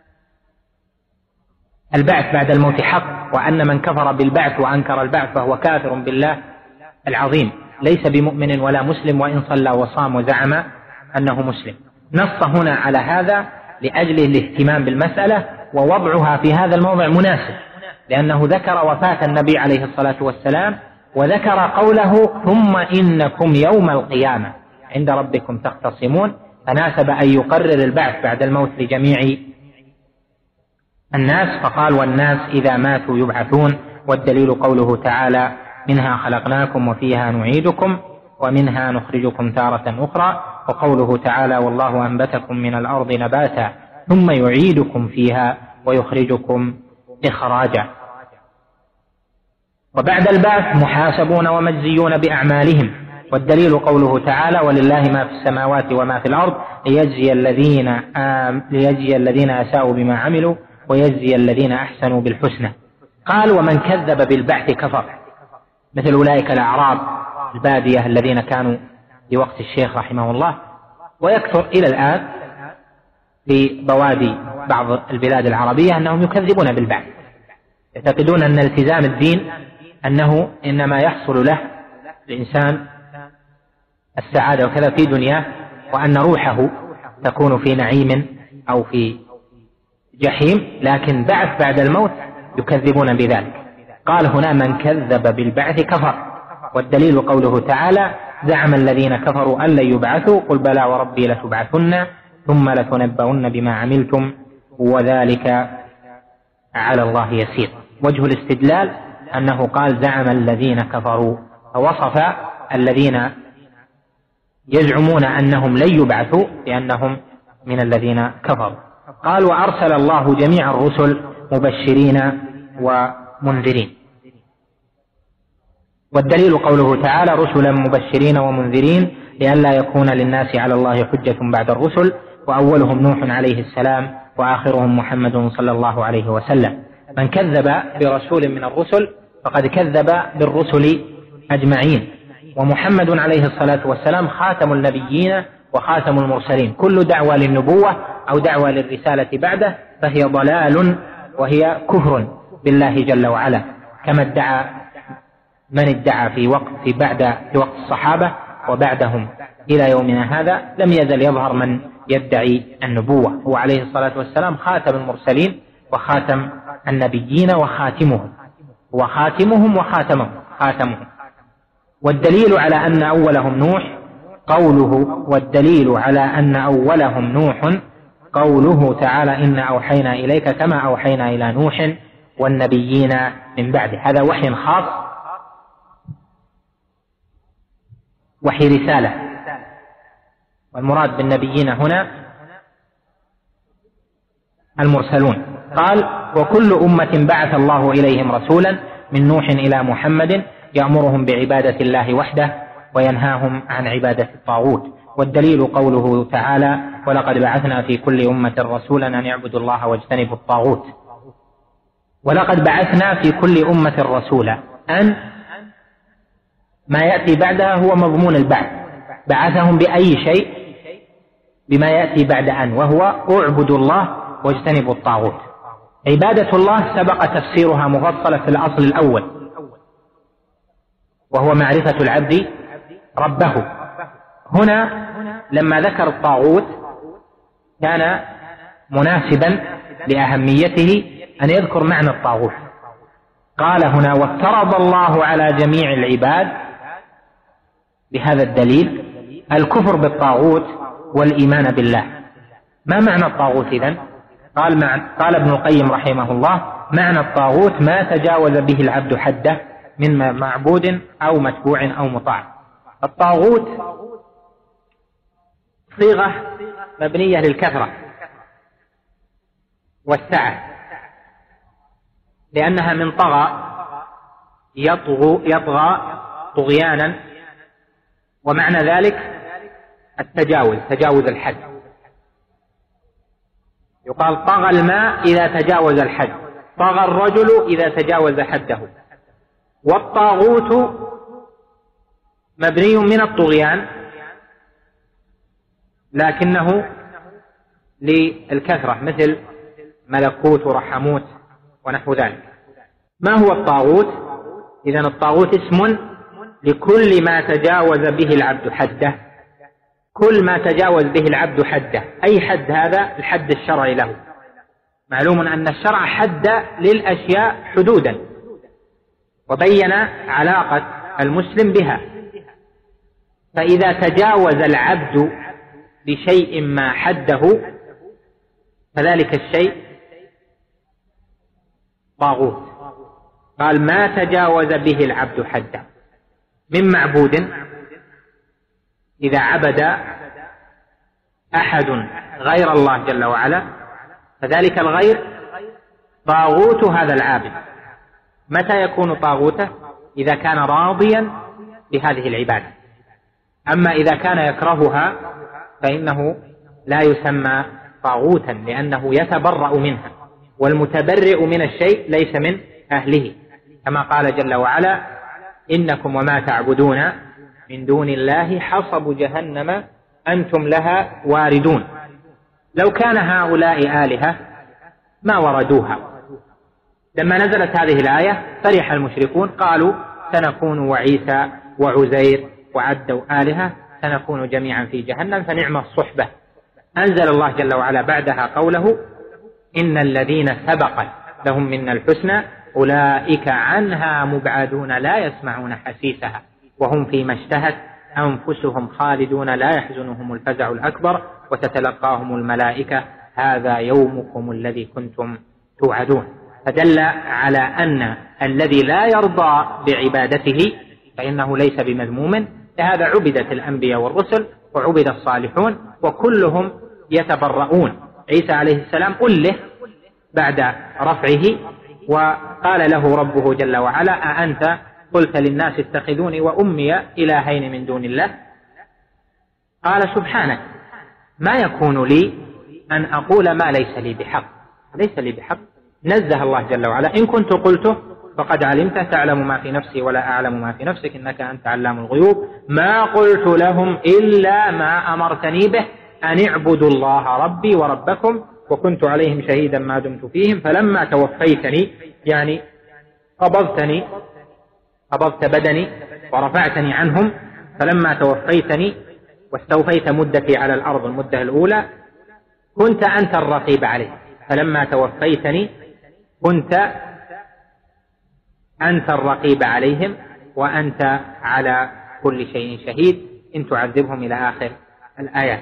البعث بعد الموت حق، وأن من كفر بالبعث وأنكر البعث فهو كافر بالله العظيم، ليس بمؤمن ولا مسلم وإن صلى وصام وزعم أنه مسلم. نص هنا على هذا لأجل الاهتمام بالمسألة، ووضعها في هذا الموضع مناسب، لأنه ذكر وفاة النبي عليه الصلاة والسلام، وذكر قوله: ثم إنكم يوم القيامة عند ربكم تختصمون، فناسب أن يقرر البعث بعد الموت لجميع الناس، فقال: والناس إذا ماتوا يبعثون. والدليل قوله تعالى: منها خلقناكم وفيها نعيدكم ومنها نخرجكم تارة أخرى، وقوله تعالى: والله أنبتكم من الأرض نباتا ثم يعيدكم فيها ويخرجكم إخراجا. وبعد البعث محاسبون ومجزيون بأعمالهم، والدليل قوله تعالى: ولله ما في السماوات وما في الأرض ليجزي الذين آم ليجزي الذين أساءوا بما عملوا ويجزي الذين أحسنوا بالحسنى. قال: ومن كذب بالبعث كفر، مثل أولئك الأعراب البادية الذين كانوا في وقت الشيخ رحمه الله، ويكثر إلى الآن في بوادي بعض البلاد العربية أنهم يكذبون بالبعث، يعتقدون أن التزام الدين أنه إنما يحصل له الإنسان السعادة وكذا في دنياه، وأن روحه تكون في نعيم أو في جحيم، لكن بعث بعد الموت يكذبون بذلك. قال هنا: من كذب بالبعث كفر. والدليل قوله تعالى: زعم الذين كفروا أن لن يبعثوا قل بلى وربي لتبعثن ثم لتنبؤن بما عملتم وذلك على الله يسير. وجه الاستدلال أنه قال: زعم الذين كفروا، فوصف الذين يزعمون أنهم لن يبعثوا بأنهم من الذين كفروا. قال: وأرسل الله جميع الرسل مبشرين ومنذرين. والدليل قوله تعالى: رسلا مبشرين ومنذرين لئلا يكون للناس على الله حجة بعد الرسل، وأولهم نوح عليه السلام وآخرهم محمد صلى الله عليه وسلم. من كذب برسول من الرسل فقد كذب بالرسل أجمعين، ومحمد عليه الصلاة والسلام خاتم النبيين وخاتم المرسلين. كل دعوة للنبوة أو دعوة للرسالة بعده فهي ضلال وهي كفر بالله جل وعلا، كما ادعى من ادعى في وقت في بعد في وقت الصحابة وبعدهم إلى يومنا هذا لم يزل يظهر من يدعي النبوة. هو عليه الصلاة والسلام خاتم المرسلين وخاتم النبيين وخاتمهم، وخاتمهم وخاتمهم خاتمهم. والدليل على أن أولهم نوح قوله والدليل على أن أولهم نوح قوله تعالى: إنا أوحينا إليك كما أوحينا إلى نوح والنبيين من بعده. هذا وحي خاص، وحي رسالة، والمراد بالنبيين هنا المرسلون. قال: وكل أمة بعث الله إليهم رسولا من نوح إلى محمد يأمرهم بعبادة الله وحده وينهاهم عن عبادة الطاغوت. والدليل قوله تعالى: ولقد بعثنا في كل أمة رسولا أن يعبدوا الله واجتنبوا الطاغوت. ولقد بعثنا في كل أمة رسولا، أن ما يأتي بعدها هو مضمون البعث، بعثهم بأي شيء بما يأتي بعد أن، وهو اعبدوا الله واجتنبوا الطاغوت. عبادة الله سبق تفسيرها مفصلة في الأصل الأول، وهو معرفة العبد ربه، هنا لما ذكر الطاغوت كان مناسبا لأهميته أن يذكر معنى الطاغوت. قال هنا وافترض الله على جميع العباد بهذا الدليل الكفر بالطاغوت والإيمان بالله. ما معنى الطاغوت إذن؟ قال, قال ابن القيم رحمه الله معنى الطاغوت ما تجاوز به العبد حده من معبود أو متبوع أو مطاع. الطاغوت صيغة مبنية للكثرة والسعة، لأنها من طغى يطغى, يطغى طغيانا، ومعنى ذلك التجاوز، تجاوز الحد. يقال طغى الماء إذا تجاوز الحد، طغى الرجل إذا تجاوز حده. والطاغوت مبني من الطغيان لكنه للكثرة، مثل ملكوت ورحموت ونحو ذلك. ما هو الطاغوت؟ إذن الطاغوت اسم لكل ما تجاوز به العبد حده، كل ما تجاوز به العبد حده. أي حد هذا؟ الحد الشرعي له. معلوم أن الشرع حد للأشياء حدودا وبين علاقة المسلم بها، فإذا تجاوز العبد بشيء ما حده فذلك الشيء طاغوت. قال ما تجاوز به العبد حده من معبود، إذا عبد أحد غير الله جل وعلا فذلك الغير طاغوت هذا العابد. متى يكون طاغوته؟ إذا كان راضيا بهذه العبادة. أما إذا كان يكرهها فإنه لا يسمى طاغوتا، لأنه يتبرأ منها، والمتبرئ من الشيء ليس من أهله، كما قال جل وعلا إنكم وما تعبدون من دون الله حصب جهنم أنتم لها واردون. لو كان هؤلاء آلهة ما وردوها. لما نزلت هذه الآية فرح المشركون، قالوا سنكون وعيسى وعزير وعدوا آلهة سنكون جميعا في جهنم فنعم الصحبة. أنزل الله جل وعلا بعدها قوله إن الذين سبقت لهم منا الحسنى أولئك عنها مبعدون لا يسمعون حسيسها وهم فيما اشتهت أنفسهم خالدون لا يحزنهم الفزع الأكبر وتتلقاهم الملائكة هذا يومكم الذي كنتم توعدون. فدل على أن الذي لا يرضى بعبادته فإنه ليس بمذموم. لهذا عبدت الأنبياء والرسل وعبد الصالحون وكلهم يتبرؤون. عيسى عليه السلام أله بعد رفعه وقال له ربه جل وعلا أأنت قلت للناس اتخذوني وأمي إلهين من دون الله؟ قال سبحانك ما يكون لي أن أقول ما ليس لي بحق، ليس لي بحق. نزه الله جل وعلا إن كنت قلته فقد علمت تعلم ما في نفسي ولا أعلم ما في نفسك إنك أنت علام الغيوب. ما قلت لهم إلا ما أمرتني به أن اعبدوا الله ربي وربكم وكنت عليهم شهيدا ما دمت فيهم فلما توفيتني يعني قبضتني قبضت بدني ورفعتني عنهم فلما توفيتني واستوفيت مدتي على الأرض المدة الأولى كنت أنت الرقيب عليه فلما توفيتني كنت أنت الرقيب عليهم وأنت على كل شيء شهيد إن تعذبهم إلى آخر الآيات.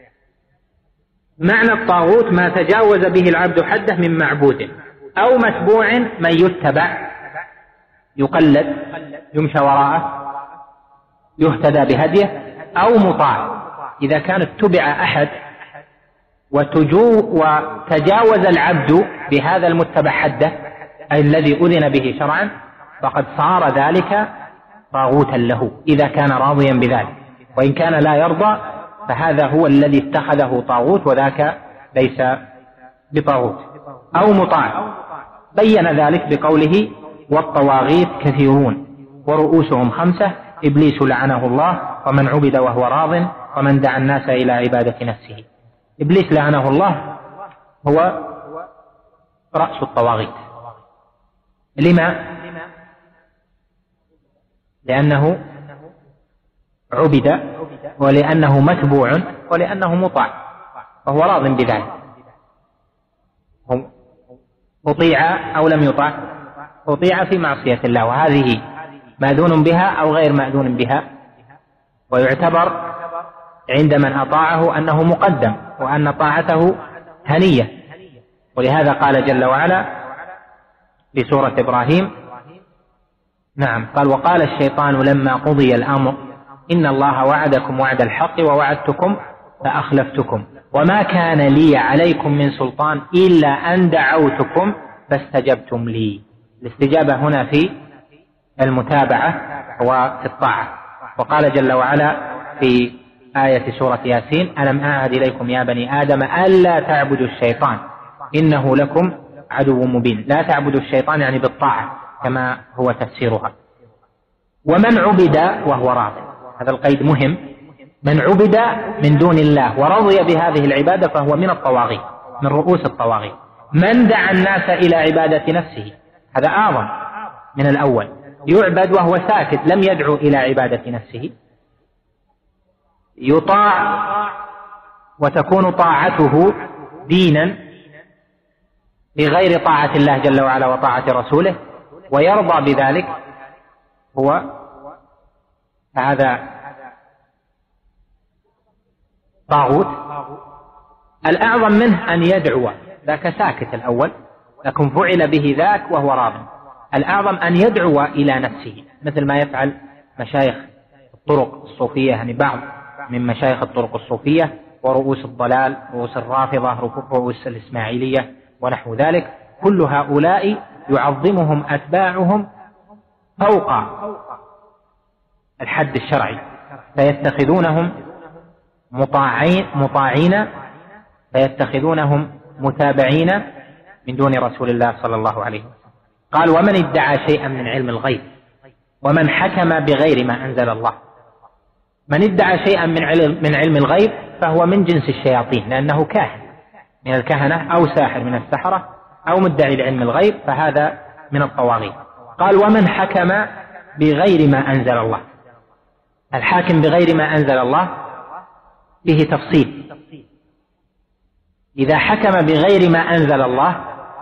معنى الطاغوت ما تجاوز به العبد حده من معبود أو متبوع من يتبع يقلد يمشى وراءه يهتدى بهديه أو مطاع. إذا كان اتبع أحد وتجو وتجاوز العبد بهذا المتبع حده أي الذي أذن به شرعا فقد صار ذلك طاغوتا له إذا كان راضيا بذلك، وإن كان لا يرضى فهذا هو الذي اتخذه طاغوت وذاك ليس بطاغوت. أو مطاع بين ذلك بقوله والطواغيت كثيرون ورؤوسهم خمسة إبليس لعنه الله ومن عبد وهو راض ومن دعا الناس إلى عبادة نفسه. إبليس لعنه الله هو رأس الطواغيت. لما؟ لأنه عبد ولأنه متبوع ولأنه مطاع، فهو راض بذلك. أطيع أو لم يطع؟ أطيع في معصية الله، وهذه مأذون بها أو غير مأذون بها، ويعتبر عند من أطاعه أنه مقدم وأن طاعته هنية. ولهذا قال جل وعلا في سورة إبراهيم، نعم، قال: وقال الشيطان لما قضي الأمر إن الله وعدكم وعد الحق ووعدتكم فأخلفتكم وما كان لي عليكم من سلطان إلا أن دعوتكم فاستجبتم لي. الاستجابة هنا في المتابعة وفي الطاعة. وقال جل وعلا في آية سورة ياسين: ألم أعهد إليكم يا بني آدم ألا تعبدوا الشيطان إنه لكم عدو مبين. لا تعبدوا الشيطان يعني بالطاعة كما هو تفسيرها. ومن عبد وهو راض، هذا القيد مهم، من عبد من دون الله ورضي بهذه العبادة فهو من الطواغيت، من رؤوس الطواغيت. من دعا الناس إلى عبادة نفسه، هذا أعظم من الأول، يعبد وهو ساكت لم يدعو إلى عبادة نفسه، يطاع وتكون طاعته دينا بغير طاعة الله جل وعلا وطاعة رسوله ويرضى بذلك، هو هذا طاغوت. الأعظم منه أن يدعو، ذاك ساكت الأول لكن فعل به ذاك وهو راض. الأعظم أن يدعو إلى نفسه، مثل ما يفعل مشايخ الطرق الصوفية، يعني بعض من مشايخ الطرق الصوفية ورؤوس الضلال، رؤوس الرافضة، رؤوس الإسماعيلية ونحو ذلك. كل هؤلاء يعظمهم أتباعهم فوق الحد الشرعي، فيتخذونهم مطاعين مطاعين فيتخذونهم متابعين من دون رسول الله صلى الله عليه وسلم. قال: ومن ادعى شيئا من علم الغيب ومن حكم بغير ما أنزل الله. من ادعى شيئا من علم, من علم الغيب فهو من جنس الشياطين، لأنه كاهن من الكهنة أو ساحر من السحرة أو مدعي لعلم الغيب، فهذا من الطواغيت. قال: ومن حكم بغير ما أنزل الله. الحاكم بغير ما أنزل الله فيه تفصيل. إذا حكم بغير ما أنزل الله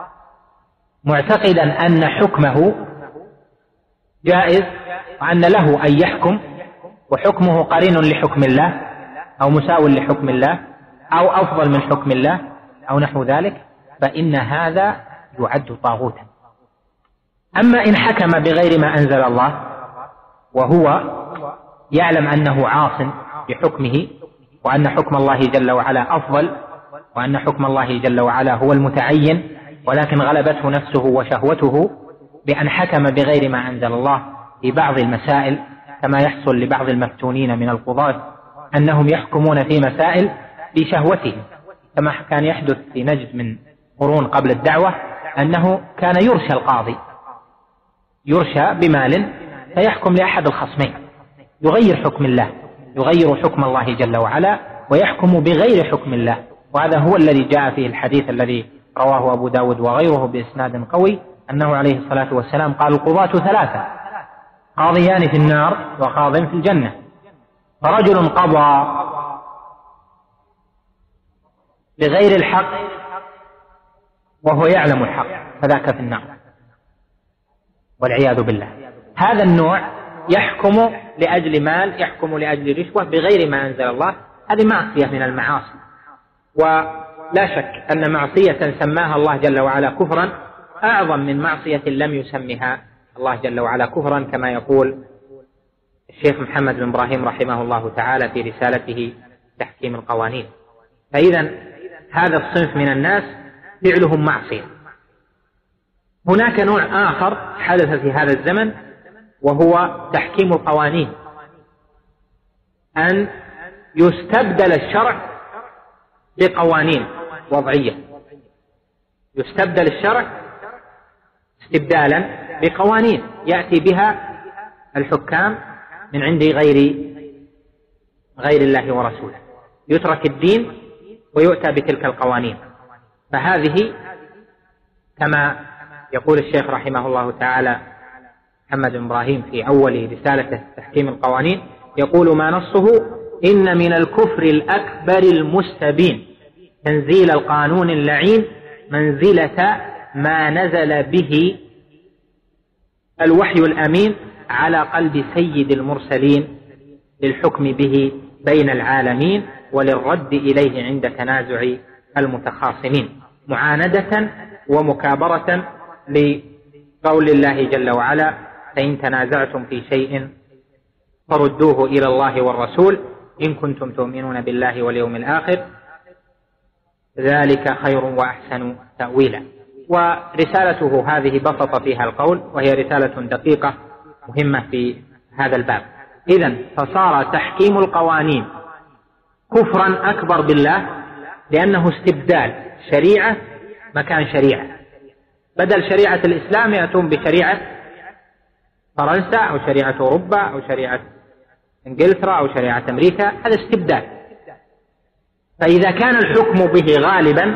معتقدا أن حكمه جائز وأن له أن يحكم وحكمه قرين لحكم الله أو مساو لحكم الله أو أفضل من حكم الله أو نحو ذلك، فإن هذا يعد طاغوتا. أما إن حكم بغير ما أنزل الله وهو يعلم أنه عاص بحكمه وأن حكم الله جل وعلا أفضل وأن حكم الله جل وعلا هو المتعين، ولكن غلبته نفسه وشهوته بأن حكم بغير ما أنزل الله في بعض المسائل، كما يحصل لبعض المفتونين من القضاة أنهم يحكمون في مسائل بشهوتهم، كما كان يحدث في نجد من قرون قبل الدعوة، أنه كان يرشى القاضي يرشى بمال فيحكم لأحد الخصمين، يغير حكم الله، يغير حكم الله جل وعلا ويحكم بغير حكم الله. وهذا هو الذي جاء فيه الحديث الذي رواه أبو داود وغيره بإسناد قوي، أنه عليه الصلاة والسلام قال: القضاة ثلاثة، قاضيان في النار وقاض في الجنة، فرجل قضى بغير الحق وهو يعلم الحق فذاك في النار والعياذ بالله. هذا النوع يحكم لأجل مال، يحكم لأجل رشوة بغير ما أنزل الله، هذه معصية من المعاصي. ولا شك أن معصية سماها الله جل وعلا كفرا أعظم من معصية لم يسمها الله جل وعلا كفرا، كما يقول الشيخ محمد بن إبراهيم رحمه الله تعالى في رسالته تحكيم القوانين. فإذا هذا الصنف من الناس فعلهم معصية. هناك نوع آخر حدث في هذا الزمن وهو تحكيم القوانين، أن يستبدل الشرع بقوانين وضعية، يستبدل الشرع استبدالا بقوانين يأتي بها الحكام من عند غير غير الله ورسوله، يترك الدين ويؤتى بتلك القوانين. فهذه كما يقول الشيخ رحمه الله تعالى محمد بن إبراهيم في أول رسالته تحكيم القوانين، يقول: ما نصه إن من الكفر الأكبر المستبين تنزيل القانون اللعين منزلة ما نزل به الوحي الأمين على قلب سيد المرسلين للحكم به بين العالمين وللرد إليه عند تنازع المتخاصمين، معاندة ومكابرة لقول الله جل وعلا: فإن تنازعتم في شيء فردوه إلى الله والرسول إن كنتم تؤمنون بالله واليوم الآخر ذلك خير وأحسن تأويلا. ورسالته هذه بسط فيها القول، وهي رسالة دقيقة مهمة في هذا الباب. إذن فصار تحكيم القوانين كفرا أكبر بالله، لأنه استبدال شريعة مكان شريعة. بدل شريعة الإسلام يأتون بشريعة فرنسا أو شريعة أوروبا أو شريعة إنجلترا أو شريعة أمريكا، هذا استبدال. فإذا كان الحكم به غالبا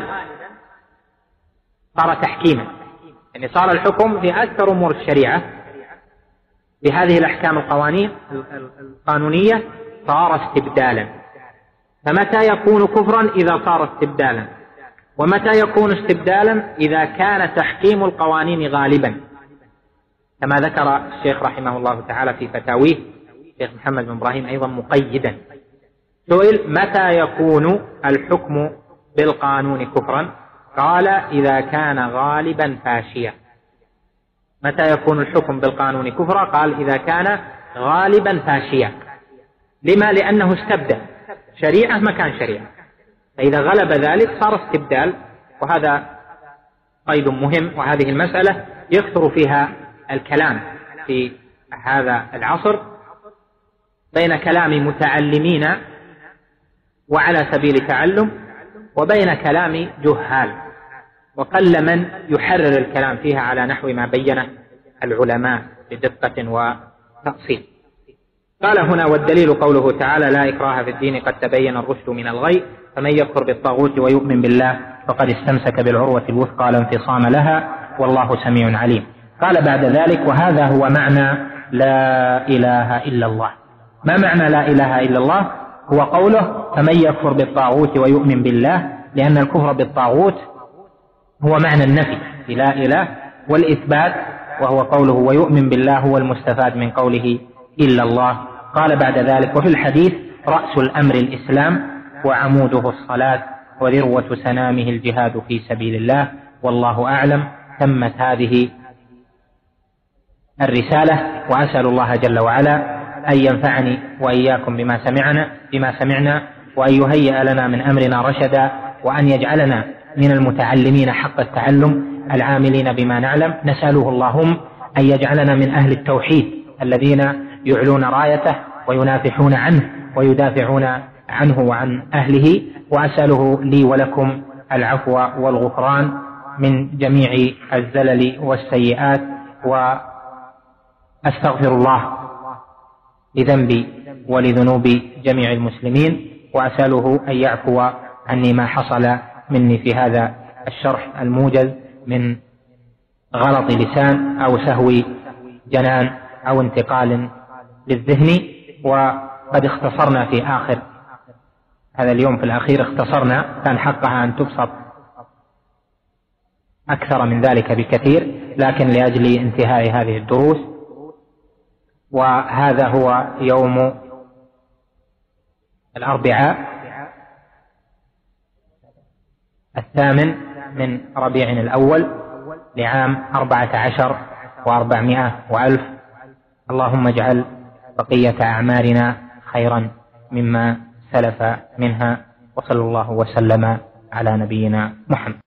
صار تحكيما، يعني صار الحكم في أكثر أمور الشريعة بهذه الأحكام القوانين القانونية صار استبدالا. فمتى يكون كفرا؟ إذا صار استبدالا. ومتى يكون استبدالا؟ إذا كان تحكيم القوانين غالبا، كما ذكر الشيخ رحمه الله تعالى في فتاويه الشيخ محمد بن إبراهيم أيضا مقيدا. سئل: متى يكون الحكم بالقانون كفرا؟ قال: إذا كان غالبا فاشيا. متى يكون الحكم بالقانون كفرا؟ قال: إذا كان غالبا فاشيا. لما؟ لأنه استبدل شريعة مكان شريعة، فإذا غلب ذلك صار استبدال. وهذا قيد مهم، وهذه المسألة يكثر فيها الكلام في هذا العصر بين كلام متعلمين وعلى سبيل تعلم وبين كلام جهال، وقل من يحرر الكلام فيها على نحو ما بينه العلماء بدقة وتفصيل. قال هنا: والدليل قوله تعالى: لا إكراه في الدين قد تبين الرشد من الغي فمن يكفر بالطاغوت ويؤمن بالله فقد استمسك بالعروة الوثقى لا انفصام لها والله سميع عليم. قال بعد ذلك: وهذا هو معنى لا إله إلا الله. ما معنى لا إله إلا الله؟ هو قوله: فمن يكفر بالطاغوت ويؤمن بالله، لأن الكفر بالطاغوت هو معنى النفي لا إله، والإثبات وهو قوله ويؤمن بالله هو المستفاد من قوله إلا الله. قال بعد ذلك: وفي الحديث: رأس الأمر الإسلام وعموده الصلاة وذروة سنامه الجهاد في سبيل الله والله أعلم. تمت هذه الرسالة، وأسأل الله جل وعلا أن ينفعني وإياكم بما سمعنا بما سمعنا وأن يهيئ لنا من أمرنا رشدا، وأن يجعلنا من المتعلمين حق التعلم العاملين بما نعلم. نسأله اللهم أن يجعلنا من أهل التوحيد الذين يعلون رايته وينافحون عنه ويدافعون عنه وعن أهله. وأسأله لي ولكم العفو والغفران من جميع الزلل والسيئات، وأستغفر الله لذنبي ولذنوب جميع المسلمين، وأسأله أن يعفو عني ما حصل مني في هذا الشرح الموجز من غلط لسان أو سهو جنان أو انتقال للذهن. وقد اختصرنا في آخر هذا اليوم، في الأخير اختصرنا، كان حقها أن تبسط أكثر من ذلك بكثير، لكن لأجل انتهاء هذه الدروس. وهذا هو يوم الأربعاء الثامن من ربيع الأول لعام أربعة عشر وأربعمائة وألف. اللهم اجعل بقية أعمارنا خيرا مما سلف منها، وصلى الله وسلم على نبينا محمد.